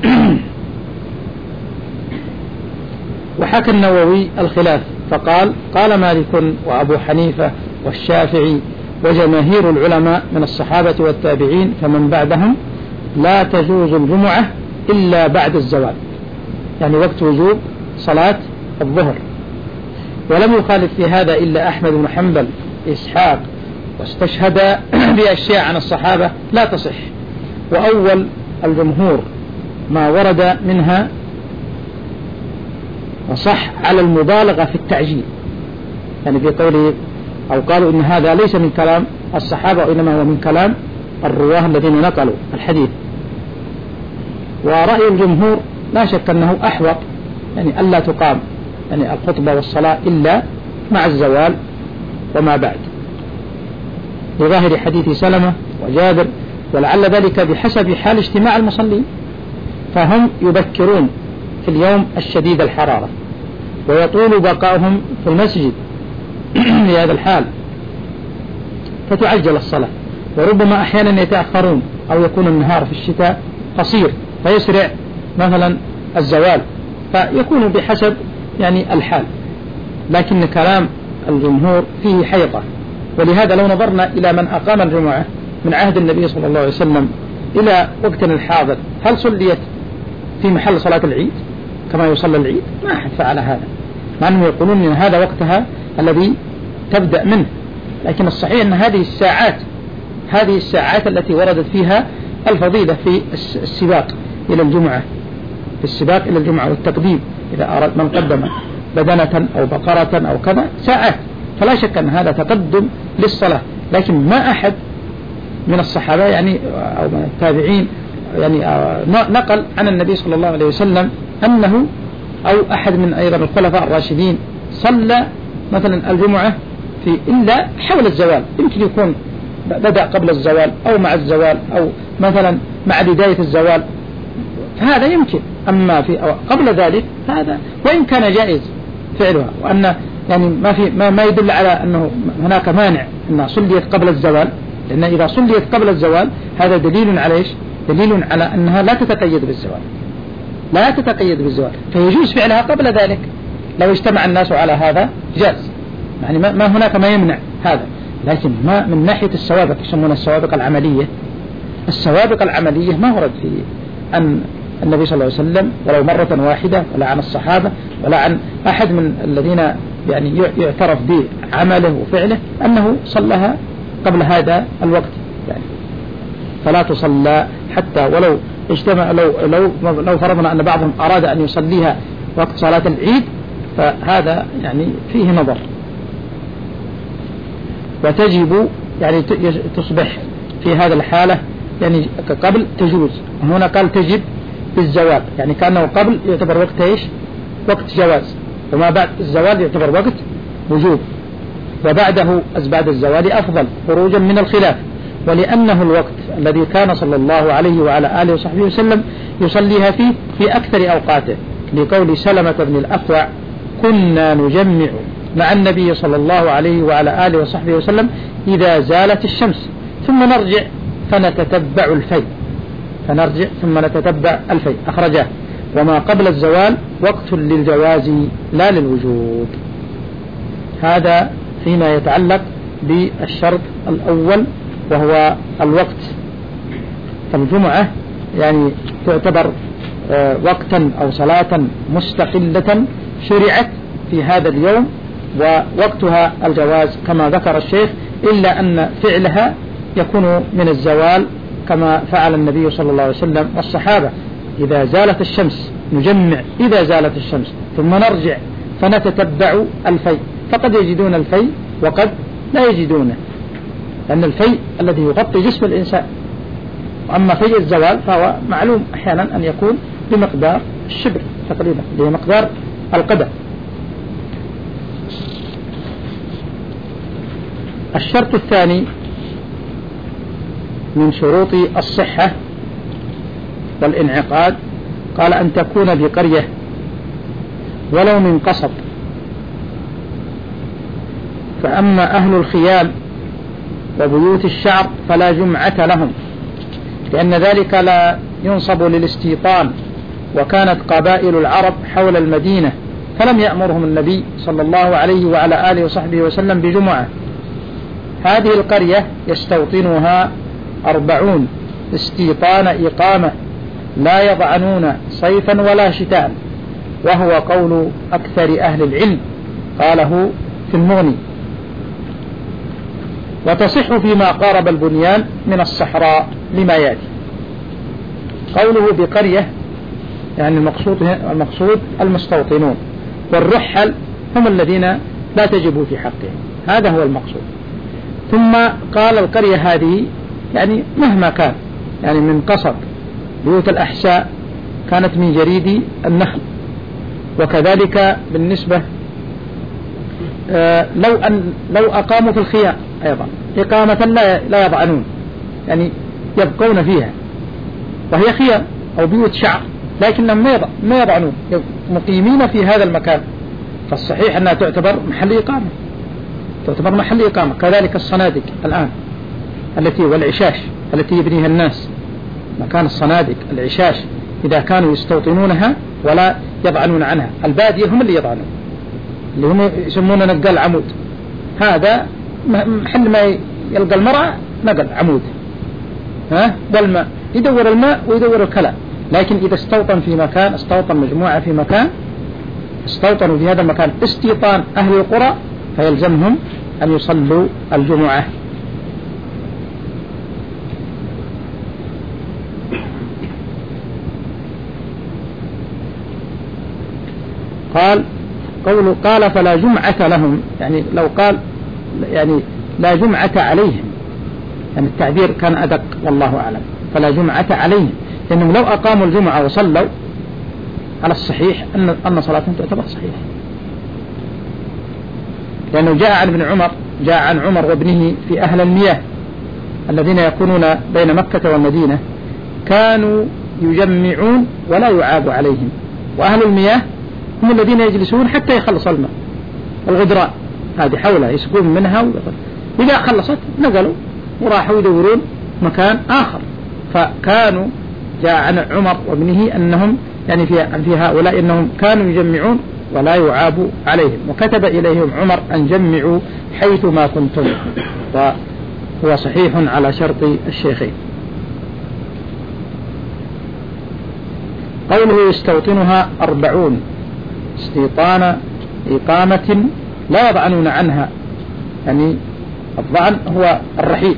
وحكى النووي الخلاف فقال: قال مالك وأبو حنيفة والشافعي وجماهير العلماء من الصحابة والتابعين فمن بعدهم لا تجوز الجمعة إلا بعد الزوال، يعني وقت وجوب صلاة الظهر. ولم يخالف في هذا إلا أحمد بن حنبل إسحاق، واستشهد بأشياء عن الصحابة لا تصح. وأول الجمهور ما ورد منها وصح على المبالغة في التعجيل، يعني في قوله أو قالوا إن هذا ليس من كلام الصحابة وإنما هو من كلام الرواه الذين نقلوا الحديث. ورأي الجمهور لا شك أنه أحوط، يعني ألا تقام يعني الخطبة والصلاة إلا مع الزوال وما بعد، لظاهر حديث سلمة وجابر، ولعل ذلك بحسب حال اجتماع المصلين، فهم يبكرون في اليوم الشديد الحرارة ويطول بقاؤهم في المسجد في هذا الحال فتعجل الصلاة، وربما أحيانا يتأخرون أو يكون النهار في الشتاء قصير فيسرع مثلا الزوال، فيكون بحسب يعني الحال، لكن كلام الجمهور فيه حيطة. ولهذا لو نظرنا إلى من أقام الجمعة من عهد النبي صلى الله عليه وسلم إلى وقتنا الحاضر، هل صليت في محل صلاة العيد كما يصلى العيد؟ ما أحد فعل هذا، مع أنهم يقولون أن هذا وقتها الذي تبدأ منه. لكن الصحيح أن هذه الساعات هذه الساعات التي وردت فيها الفضيلة في السباق إلى الجمعة في السباق إلى الجمعة والتقديم، إذا أراد من قدم بدنة أو بقرة أو كذا ساعات، فلا شك أن هذا تقدم للصلاة. لكن ما أحد من الصحابة يعني أو من التابعين يعني نقل عن النبي صلى الله عليه وسلم أنه أو أحد من أيضا الخلفاء الراشدين صلى مثلا الجمعة في إلا حول الزوال، يمكن يكون بدأ قبل الزوال أو مع الزوال أو مثلا مع بداية الزوال، فهذا يمكن. أما في قبل ذلك هذا وإن كان جائز فعلها، وأن يعني ما في ما, ما يدل على أنه هناك مانع أنها صليت قبل الزوال، لأن إذا صليت قبل الزوال هذا دليل على إيش؟ دليل على أنها لا تتقيد بالزوال لا تتقيد بالزوال فيجوز فعلها قبل ذلك. لو اجتمع الناس على هذا جاز، يعني ما, ما هناك ما يمنع هذا. لكن ما من ناحية السوابق يسمونها السوابق العملية، السوابق العملية ما ورد في أن النبي صلى الله عليه وسلم ولو مرة واحدة، ولا عن الصحابة، ولا عن أحد من الذين يعني يعترف بعمله وفعله أنه صلىها قبل هذا الوقت يعني. فلا تصلى حتى ولو اجتمع لو لو لو فرضنا أن بعضهم أراد أن يصليها وقت صلاة العيد، فهذا يعني فيه نظر. وتجب يعني تصبح في هذا الحالة يعني قبل تجوز، هنا قال تجب بالزوال، يعني كأنه قبل يعتبر وقت ايش؟ وقت جواز، وما بعد الزوال يعتبر وقت وجوب، وبعده بعد الزوال أفضل خروجا من الخلاف. ولأنه الوقت الذي كان صلى الله عليه وعلى آله وصحبه وسلم يصليها فيه في أكثر أوقاته، لقول سلمة بن الأكوع كنا نجمع مع النبي صلى الله عليه وعلى آله وصحبه وسلم إذا زالت الشمس ثم نرجع فنتتبع الفي فنرجع ثم نتتبع الفي أخرجاه. وما قبل الزوال وقت للجواز لا للوجوب. هذا فيما يتعلق بالشرط الأول وهو الوقت. فالجمعة يعني تعتبر وقتا أو صلاة مستقلة شرعت في هذا اليوم، ووقتها الجواز كما ذكر الشيخ، إلا أن فعلها يكون من الزوال كما فعل النبي صلى الله عليه وسلم والصحابة. إذا زالت الشمس نجمع إذا زالت الشمس ثم نرجع فنتتبع الفي، فقد يجدون الفي وقد لا يجدونه، لأن الفي الذي يغطي جسم الإنسان. أما في الزوال فهو معلوم أحيانا أن يكون بمقدار الشبر تقريبا، بمقدار القدم. الشرط الثاني من شروط الصحة والانعقاد قال أن تكون بقرية ولو من قصب. فأما أهل الخيام وبيوت الشعر فلا جمعة لهم، لأن ذلك لا ينصب للاستيطان، وكانت قبائل العرب حول المدينة فلم يأمرهم النبي صلى الله عليه وعلى آله وصحبه وسلم بجمعة. هذه القرية يستوطنها أربعون استيطان إقامة لا يضعنون صيفا ولا شتاء، وهو قول أكثر أهل العلم، قاله في المغني. وتصح فيما قارب البنيان من الصحراء لما يأتي. قوله بقرية يعني المقصود المقصود المستوطنون، والرحل هم الذين لا تجب في حقهم، هذا هو المقصود. ثم قال القرية هذه يعني مهما كان، يعني من قصب بيوت الأحساء كانت من جريد النخل. وكذلك بالنسبة آه لو أن لو أقاموا في الخيام أيضا إقامة لا لا يضعنون، يعني يبقون فيها، وهي خيام أو بيوت شعر، لكنهم ما يضعنون، مقيمين في هذا المكان، فالصحيح أنها تعتبر محل إقامة تعتبر محل إقامة. كذلك الصنادق الآن التي والعشاش التي يبنيها الناس، مكان الصنادق العشاش إذا كانوا يستوطنونها ولا يضعنون عنها. البادية هم اللي يضعنون، اللي هم يسمونه نقل عمود، هذا محل ما يلقى المرأة نقل عمود، ها، والماء يدور الماء ويدور الكلام. لكن إذا استوطن في مكان، استوطن مجموعة في مكان، استوطنوا في هذا المكان استيطان أهل القرى، فيلزمهم أن يصلوا الجمعة. قال قوله قال فلا جمعة لهم، يعني لو قال يعني لا جمعة عليهم، يعني التعبير كان أدق والله أعلم، فلا جمعة عليهم، لأنهم لو أقاموا الجمعة وصلوا على الصحيح أن أن صلاتهم تعتبر صحيحة، لأنه جاء عن ابن عمر جاء عن عمر وابنه في أهل المياه الذين يكونون بين مكة والمدينة كانوا يجمعون ولا يعاب عليهم، وأهل المياه هم الذين يجلسون حتى يخلص الماء، الغدران هذه حولها يسقون منها، وإذا خلصت نقلوا وراحوا يدورون مكان آخر. فكانوا جاء عن عمر وابنه أنهم يعني في في هؤلاء أنهم كانوا يجمعون ولا يعاب عليهم، وكتب إليهم عمر أن جمعوا حيث ما كنتم، وهو صحيح على شرط الشيخين. قوله يستوطنها أربعون استيطان إقامة لا يضعنون عنها، يعني الضعن هو الرحيل،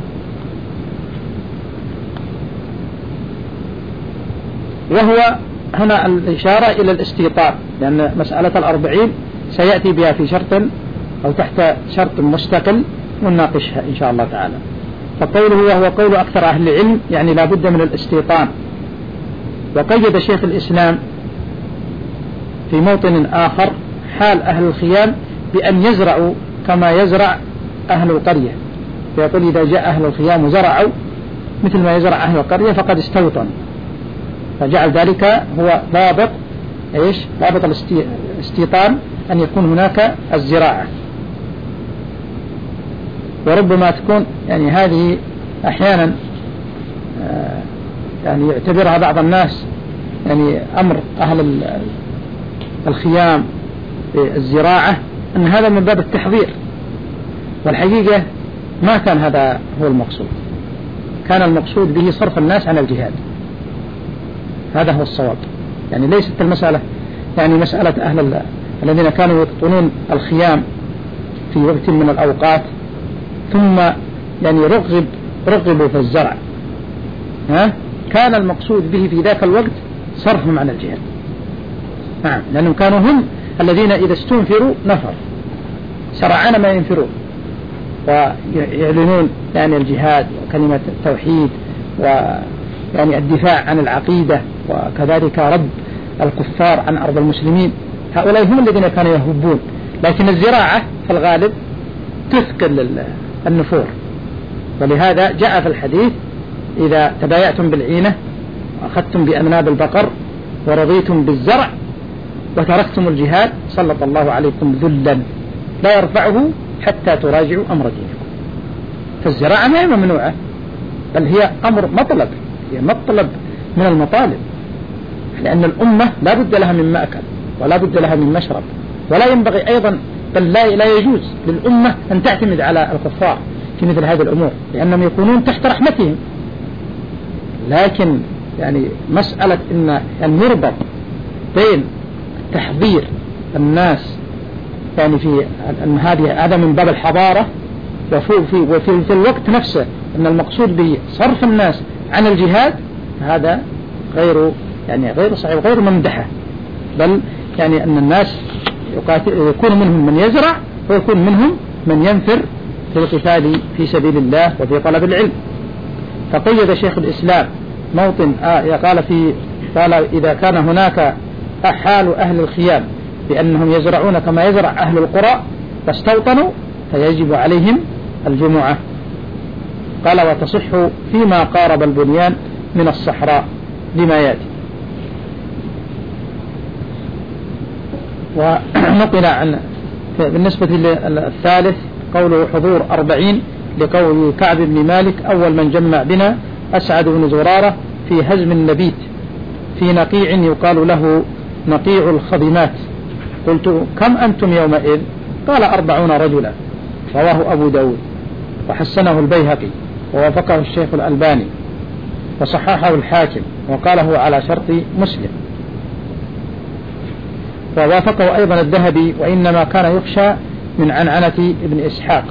وهو هنا الإشارة إلى الاستيطان، لأن مسألة الأربعين سيأتي بها في شرط أو تحت شرط مستقل ونناقشها إن شاء الله تعالى. فقوله وهو قول أكثر أهل العلم، يعني لا بد من الاستيطان. وقيد شيخ الإسلام في موطن آخر حال أهل الخيام بأن يزرعوا كما يزرع أهل القرية، فيقول إذا جاء أهل الخيام وزرعوا مثل ما يزرع أهل القرية فقد استوطن، فجعل ذلك هو ضابط إيش ضابط الاستيطان، أن يكون هناك الزراعة. وربما تكون يعني هذه أحيانا يعني يعتبرها بعض الناس يعني أمر أهل الخيام بالزراعة أن هذا من باب التحضير، والحقيقة ما كان هذا هو المقصود، كان المقصود به صرف الناس عن الجهاد، هذا هو الصواب. يعني ليست المسألة يعني مسألة أهل الذين كانوا يقطنون الخيام في وقت من الأوقات ثم يعني رغب رغبوا في الزرع، ها، كان المقصود به في ذاك الوقت صرفهم عن الجهاد، نعم، لأنهم كانوا هم الذين إذا استنفروا نفر سرعان ما ينفرون ويعلنون يعني الجهاد وكلمة التوحيد ويعني الدفاع عن العقيدة وكذلك رد الكفار عن أرض المسلمين. هؤلاء هم الذين كانوا يهبون، لكن الزراعة في الغالب تثقل النفور، ولهذا جاء في الحديث إذا تبايعتم بالعينة وأخذتم بأناب البقر ورضيتم بالزرع وتركتم الجهاد سلط الله عليكم ذلا لا يرفعه حتى تراجعوا أمر دينكم. فالزراعة ما هي ممنوعة، بل هي أمر مطلب، هي مطلب من المطالب، لأن الأمة لا بد لها من مأكل ولا بد لها من مشرب، ولا ينبغي أيضا بل لا, لا يجوز للأمة أن تعتمد على الكفار في مثل هذه الأمور، لأنهم يكونون تحت رحمتهم. لكن يعني مسألة إن أن يربط بين تحضير الناس يعني في أن هذه هذا من باب الحضارة، وفي وفي في الوقت نفسه أن المقصود به صرف الناس عن الجهاد، هذا غير يعني غير صحيح وغير ممدحة، بل يعني أن الناس يكون منهم من يزرع ويكون منهم من ينفر في القتال في سبيل الله وفي طلب العلم. فقيد شيخ الإسلام موطن آه قال في قال إذا كان هناك حال أهل الخيام بأنهم يزرعون كما يزرع أهل القرى فاستوطنوا فيجب عليهم الجمعة. قال وتصح فيما قارب البنيان من الصحراء لما يأتي. ونقل عن بالنسبة للثالث قوله حضور أربعين لقول كعب بن مالك أول من جمع بنا أسعد بن زرارة في هزم النبيت في نقيع يقال له نقيع الخضمات. قلت كم أنتم يومئذ؟ قال أربعون رجلا. رواه أبو داود وحسنه البيهقي ووافقه الشيخ الألباني وصححه الحاكم وقاله على شرط مسلم، ووافقه أيضا الذهبي، وإنما كان يخشى من عنعنة ابن إسحاق،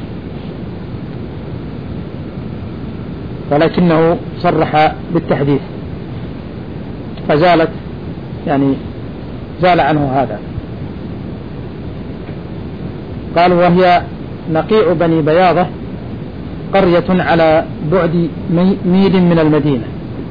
ولكنه صرح بالتحديث فزالت يعني زال عنه هذا. قالوا وهي نقيع بني بياضة، قرية على بعد ميل من المدينة.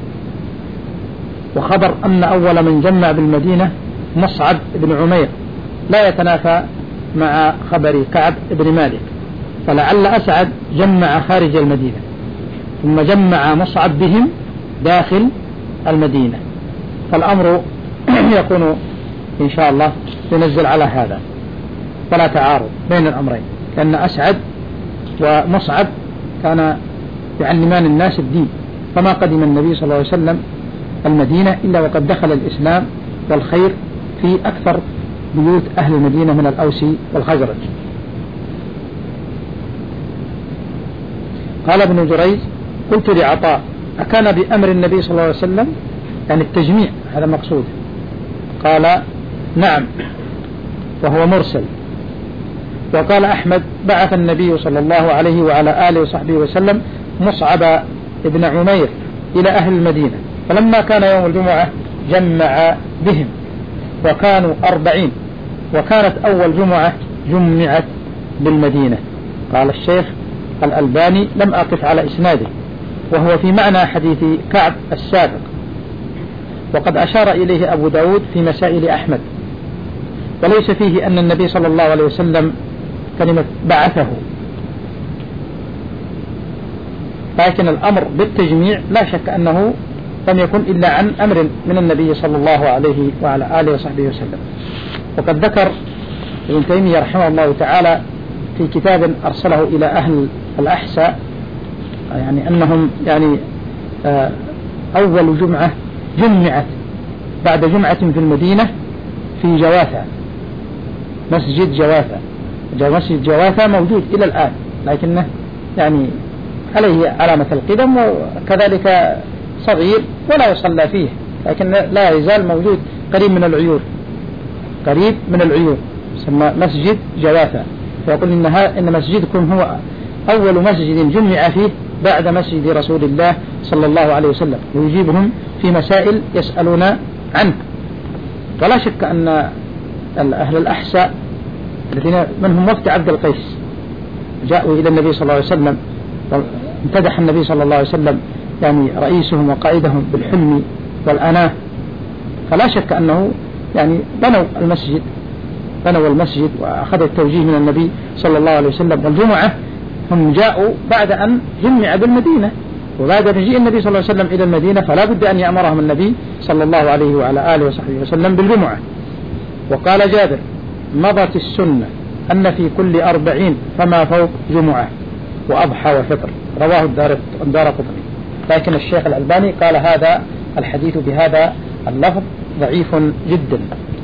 وخبر أن أول من جمع بالمدينة مصعب بن عمير لا يتنافى مع خبر كعب بن مالك، فلعل أسعد جمع خارج المدينة ثم جمع مصعب بهم داخل المدينة، فالأمر يكون إن شاء الله ينزل على هذا، فلا تعارض بين الأمرين، لأن أسعد ومصعب كان يعلمان الناس الدين، فما قدم النبي صلى الله عليه وسلم المدينة إلا وقد دخل الإسلام والخير في أكثر بيوت أهل المدينة من الأوس والخزرج. قال ابن جريج قلت لعطاء أكان بأمر النبي صلى الله عليه وسلم يعني التجميع هذا مقصود؟ قال نعم وهو مرسل. وقال أحمد بعث النبي صلى الله عليه وعلى آله وصحبه وسلم مصعب ابن عمير إلى أهل المدينة، فلما كان يوم الجمعة جمع بهم وكانوا أربعين، وكانت أول جمعة جمعت بالمدينة. قال الشيخ الألباني لم أقف على إسناده، وهو في معنى حديث كعب السابق، وقد أشار إليه أبو داود في مسائل أحمد، وليس فيه أن النبي صلى الله عليه وسلم كلمة بعثه، لكن الأمر بالتجميع لا شك أنه لم يكن إلا عن أمر من النبي صلى الله عليه وعلى آله وصحبه وسلم. وقد ذكر ابن تيمية رحمه الله تعالى في كتاب أرسله إلى أهل الأحساء يعني أنهم يعني أول جمعة جمعت بعد جمعة في المدينة في جواثة، مسجد جواثة. مسجد جواثة موجود إلى الآن، لكنه يعني عليه علامة القدم، وكذلك صغير ولا يصلى فيه، لكن لا يزال موجود قريب من العيور، قريب من العيور يسمى مسجد جواثة. ويقول إنها إن مسجدكم هو أول مسجد جمع فيه بعد مسجد رسول الله صلى الله عليه وسلم، ويجيبهم في مسائل يسألون عنه. ولا شك أن أهل الأحساء الذين منهم وفد عبد القيس جاءوا إلى النبي صلى الله عليه وسلم، وامتدح النبي صلى الله عليه وسلم يعني رئيسهم وقائدهم بالحلم والأناة، فلا شك أنه يعني بنوا المسجد بنوا المسجد وأخذوا التوجيه من النبي صلى الله عليه وسلم. والجمعة هم جاءوا بعد أن جمع بالمدينة، وبعد مجيء النبي صلى الله عليه وسلم إلى المدينة فلا بد أن يأمرهم النبي صلى الله عليه وعلى آله وصحبه وسلم بالجمعة. وقال جابر مضت السنة أن في كل أربعين فما فوق جمعة وأضحى وفطر، رواه الدارقطني. لكن الشيخ الألباني قال هذا الحديث بهذا اللفظ ضعيف جدا.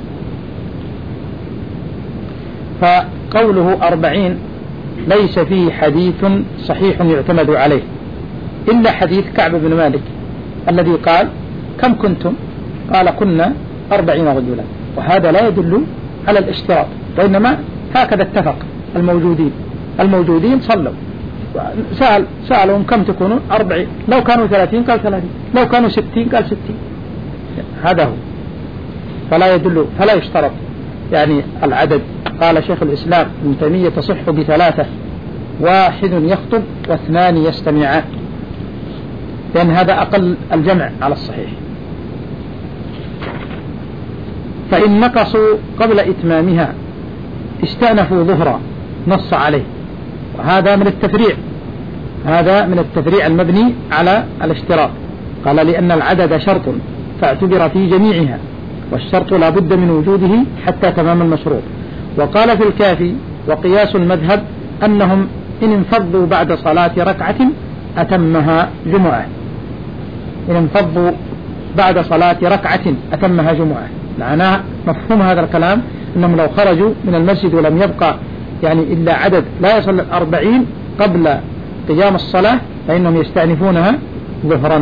فقوله أربعين ليس فيه حديث صحيح يعتمد عليه إلا حديث كعب بن مالك الذي قال كم كنتم؟ قال كنا أربعين رجلا، وهذا لا يدل على الاشتراط، وإنما هكذا اتفق الموجودين الموجودين صلوا، سأل سألهم كم تكونون؟ أربعين. لو كانوا ثلاثين قال ثلاثين، لو كانوا ستين قال ستين. هذا هو، فلا يدل فلا يشترط يعني العدد. قال شيخ الإسلام ابن تيمية تصح بثلاثة، واحد يخطب واثنان يستمعان، لأن هذا أقل الجمع على الصحيح. فإن نقصوا قبل إتمامها استأنفوا ظهرا نص عليه، وهذا من التفريع هذا من التفريع المبني على الاشتراط. قال لأن العدد شرط فاعتبر في جميعها، والشرط لا بد من وجوده حتى تمام المشروط. وقال في الكافي وقياس المذهب أنهم إن انفضوا بعد صلاة ركعة أتمها جمعة، إن انفضوا بعد صلاة ركعة أتمها جمعة. معناها مفهوم هذا الكلام أنهم لو خرجوا من المسجد ولم يبقى يعني إلا عدد لا يصل الأربعين قبل قيام الصلاة فإنهم يستأنفونها ظهرا.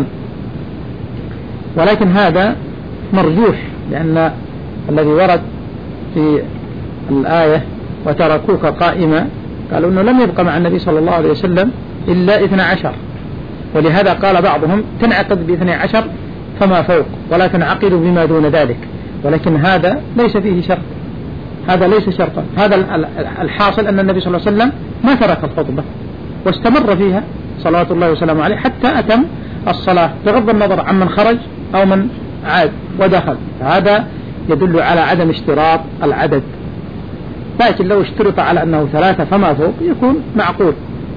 ولكن هذا مرجوح، لأن الذي ورد في الآية وتركوك قائمة قالوا أنه لم يبقى مع النبي صلى الله عليه وسلم إلا اثنى عشر، ولهذا قال بعضهم تنعقد باثنى عشر فما فوق ولا تنعقد بما دون ذلك. ولكن هذا ليس فيه شرط، هذا ليس شرطا. هذا الحاصل أن النبي صلى الله عليه وسلم ما ترك الخطبة واستمر فيها صلوات الله وسلامه عليه حتى أتم الصلاة، بغض النظر عن من خرج أو من عاد ودخل. هذا يدل على عدم اشتراط العدد، لكن لو اشترط على أنه ثلاثة فما فوق يكون معقول.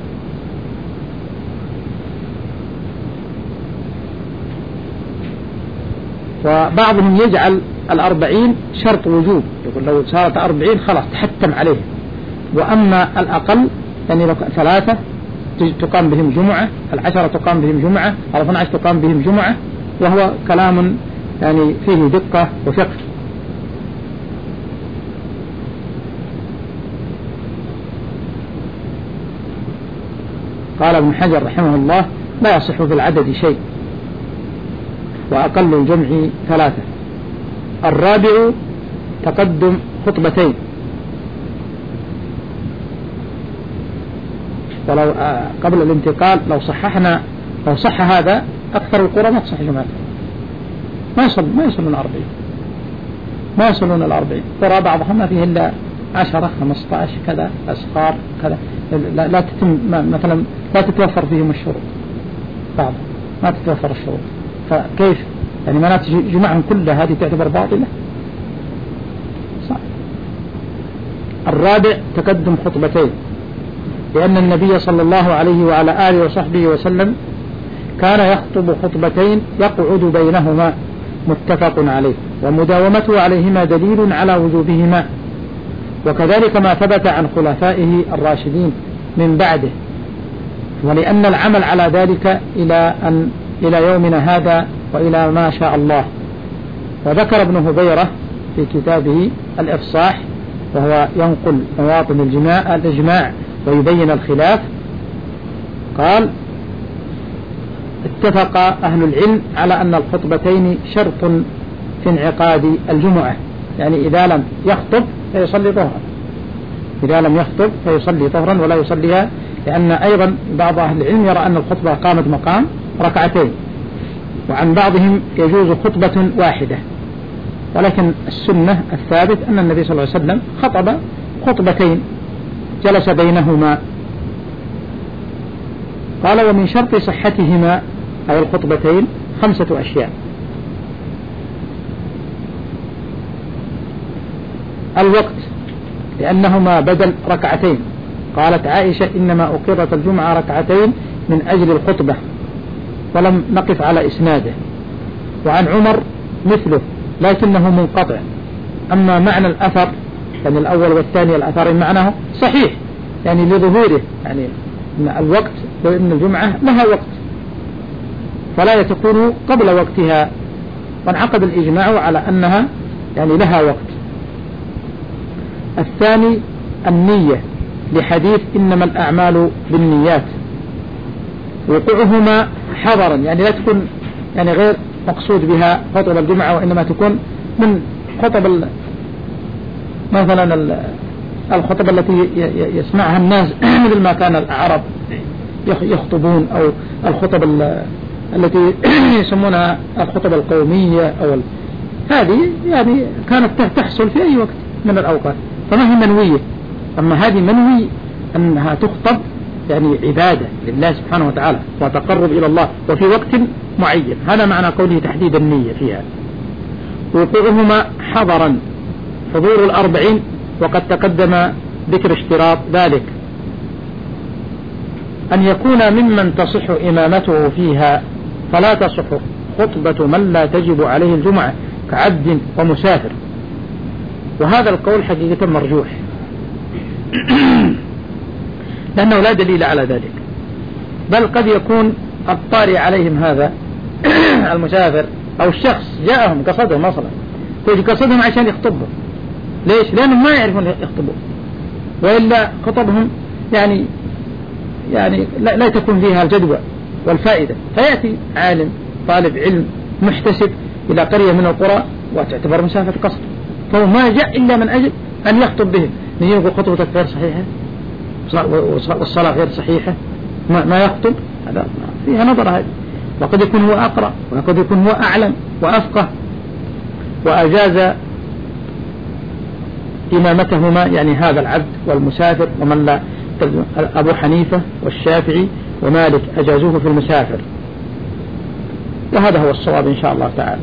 وبعضهم يجعل الأربعين شرط وجوب، يقول لو صارت أربعين خلاص تحتم عليه. وأما الأقل يعني لو ثلاثة تقام بهم جمعة، العشرة تقام بهم جمعة، الاثنى عشر تقام بهم جمعة، وهو كلام يعني فيه دقة وفقه. قال ابن حجر رحمه الله لا يصح في العدد شيء، وأقل الجمع ثلاثة. الرابع تقدم خطبتين، ولو قبل الانتقال لو صححنا لو صح هذا أكثر القرى ما تصح جمعة، ما يصل ما يصلون أربعين، ما يصلون الأربعين. قرى بعضهم ما فيه إلا عشرة خمسة عشر كذا أسقار كذا، لا, لا تتم مثلا لا تتوفر فيهم الشروط، بعض ما تتوفر الشروط، فكيف يعني منات جمعهم كلها هذه تعتبر باطلة؟ صح. الرابع تقدم خطبتين، لأن النبي صلى الله عليه وعلى آله وصحبه وسلم كان يخطب خطبتين يقعد بينهما متفق عليه، ومداومته عليهما دليل على وجوبهما، وكذلك ما ثبت عن خلفائه الراشدين من بعده، ولأن العمل على ذلك إلى أن إلى يومنا هذا وإلى ما شاء الله. وذكر ابن هبيرة في كتابه الإفصاح وهو ينقل مواطن الجماع الإجماع ويبين الخلاف، قال اتفق أهل العلم على أن الخطبتين شرط في انعقاد الجمعة، يعني إذا لم يخطب فيصلي ظهرا، إذا لم يخطب فيصلي ظهرا ولا يصليها، لأن أيضا بعض أهل العلم يرى أن الخطبة قامت مقام ركعتين، وعن بعضهم يجوز خطبة واحدة. ولكن السنة الثابت أن النبي صلى الله عليه وسلم خطب خطبتين جلس بينهما. قال ومن شرط صحتهما أي الخطبتين خمسة أشياء: الوقت، لأنهما بدل ركعتين، قالت عائشة إنما أقرت الجمعة ركعتين من أجل الخطبة، ولم نقف على إسناده. وعن عمر مثله لكنه منقطع. أما معنى الأثر يعني الأول والثاني الأثر معناه صحيح، يعني لظهوره، يعني إن الوقت وإن الجمعة لها وقت فلا تكون قبل وقتها، وانعقد الإجماع على أنها يعني لها وقت. الثاني النية، لحديث إنما الأعمال بالنيات، وقوعهما حضرا، يعني لا تكون يعني غير مقصود بها خطب الجمعة، وإنما تكون من خطب مثلا الخطب التي يسمعها الناس مثل ما كان العرب يخطبون، أو الخطب التي يسمونها الخطب القومية، أو هذه يعني كانت تحصل في أي وقت من الأوقات، فما هي منوية. أما هذه منوي أنها تخطب يعني عبادة لله سبحانه وتعالى وتقرب إلى الله وفي وقت معين، هذا معنى قوله تحديد النية فيها. وقوعهما حضرا، حضور الأربعين، وقد تقدم ذكر اشتراط ذلك. أن يكون ممن تصح إمامته فيها، فلا تصح خطبة من لا تجب عليه الجمعة كعبد ومسافر، وهذا القول حقيقة مرجوح لأنه لا دليل على ذلك، بل قد يكون الطارئ عليهم هذا المسافر أو الشخص جاءهم قصدهم أصلا، تجي قصدهم عشان يخطبهم. ليش؟ لأنهم ما يعرفون يخطبون، وإلا خطبهم يعني يعني لا, لا تكون فيها الجدوى والفائدة. فيأتي عالم طالب علم محتسب إلى قرية من القرى وتعتبر مسافة قصد، فهو ما جاء إلا من أجل أن يخطب بهم. نيجي خطبتك غير صحيحة والصلاة غير صحيحة، ما, ما يخطب، هذا فيها نظر هذه. وقد يكون هو أقرأ، وقد يكون هو أعلم وأفقه، وأجاز إمامتهما يعني هذا العبد والمسافر، ومن لا أبو حنيفة والشافعي ومالك أجازوه في المسافر، وهذا هو الصواب إن شاء الله تعالى.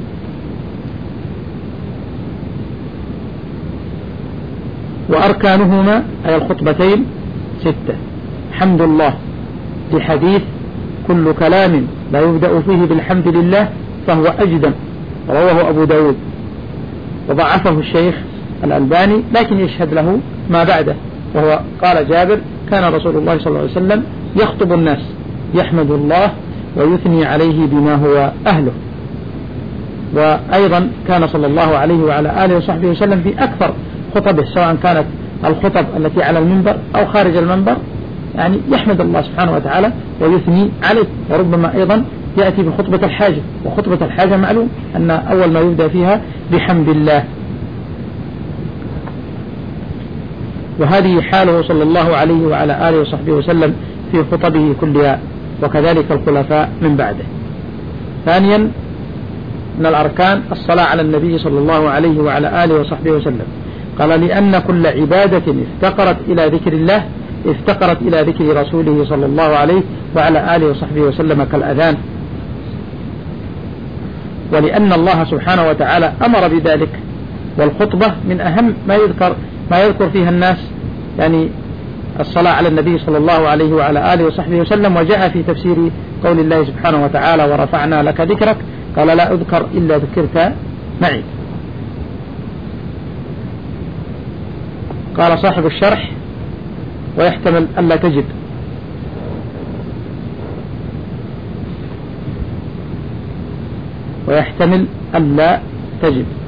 وأركانهما أي الخطبتين ستة: حمد الله لحديث كل كلام لا يبدأ فيه بالحمد لله فهو أجدم، رواه أبو داود وضعفه الشيخ الألباني، لكن يشهد له ما بعده، وهو قال جابر: كان رسول الله صلى الله عليه وسلم يخطب الناس يحمد الله ويثني عليه بما هو أهله. وأيضا كان صلى الله عليه وعلى آله وصحبه وسلم في أكثر خطبه، سواء كانت الخطب التي على المنبر أو خارج المنبر، يعني يحمد الله سبحانه وتعالى ويثني عليه. وربما أيضا يأتي بخطبة الحاجة، وخطبة الحاجة معلوم أن أول ما يبدأ فيها بحمد الله. وهذه حاله صلى الله عليه وعلى آله وصحبه وسلم في خطبه كلها، وكذلك الخلفاء من بعده. ثانيا من الأركان الصلاة على النبي صلى الله عليه وعلى آله وصحبه وسلم. قال: لأن كل عبادة افتقرت إلى ذكر الله افتقرت إلى ذكر رسوله صلى الله عليه وعلى آله وصحبه وسلم كالأذان، ولأن الله سبحانه وتعالى أمر بذلك. والخطبة من أهم ما يذكر ما يذكر فيها الناس يعني الصلاة على النبي صلى الله عليه وعلى آله وصحبه وسلم. وجاء في تفسير قول الله سبحانه وتعالى: ورفعنا لك ذكرك، قال: لا أذكر إلا ذكرت معي. قال صاحب الشرح: ويحتمل ألا تجب، ويحتمل ألا تجب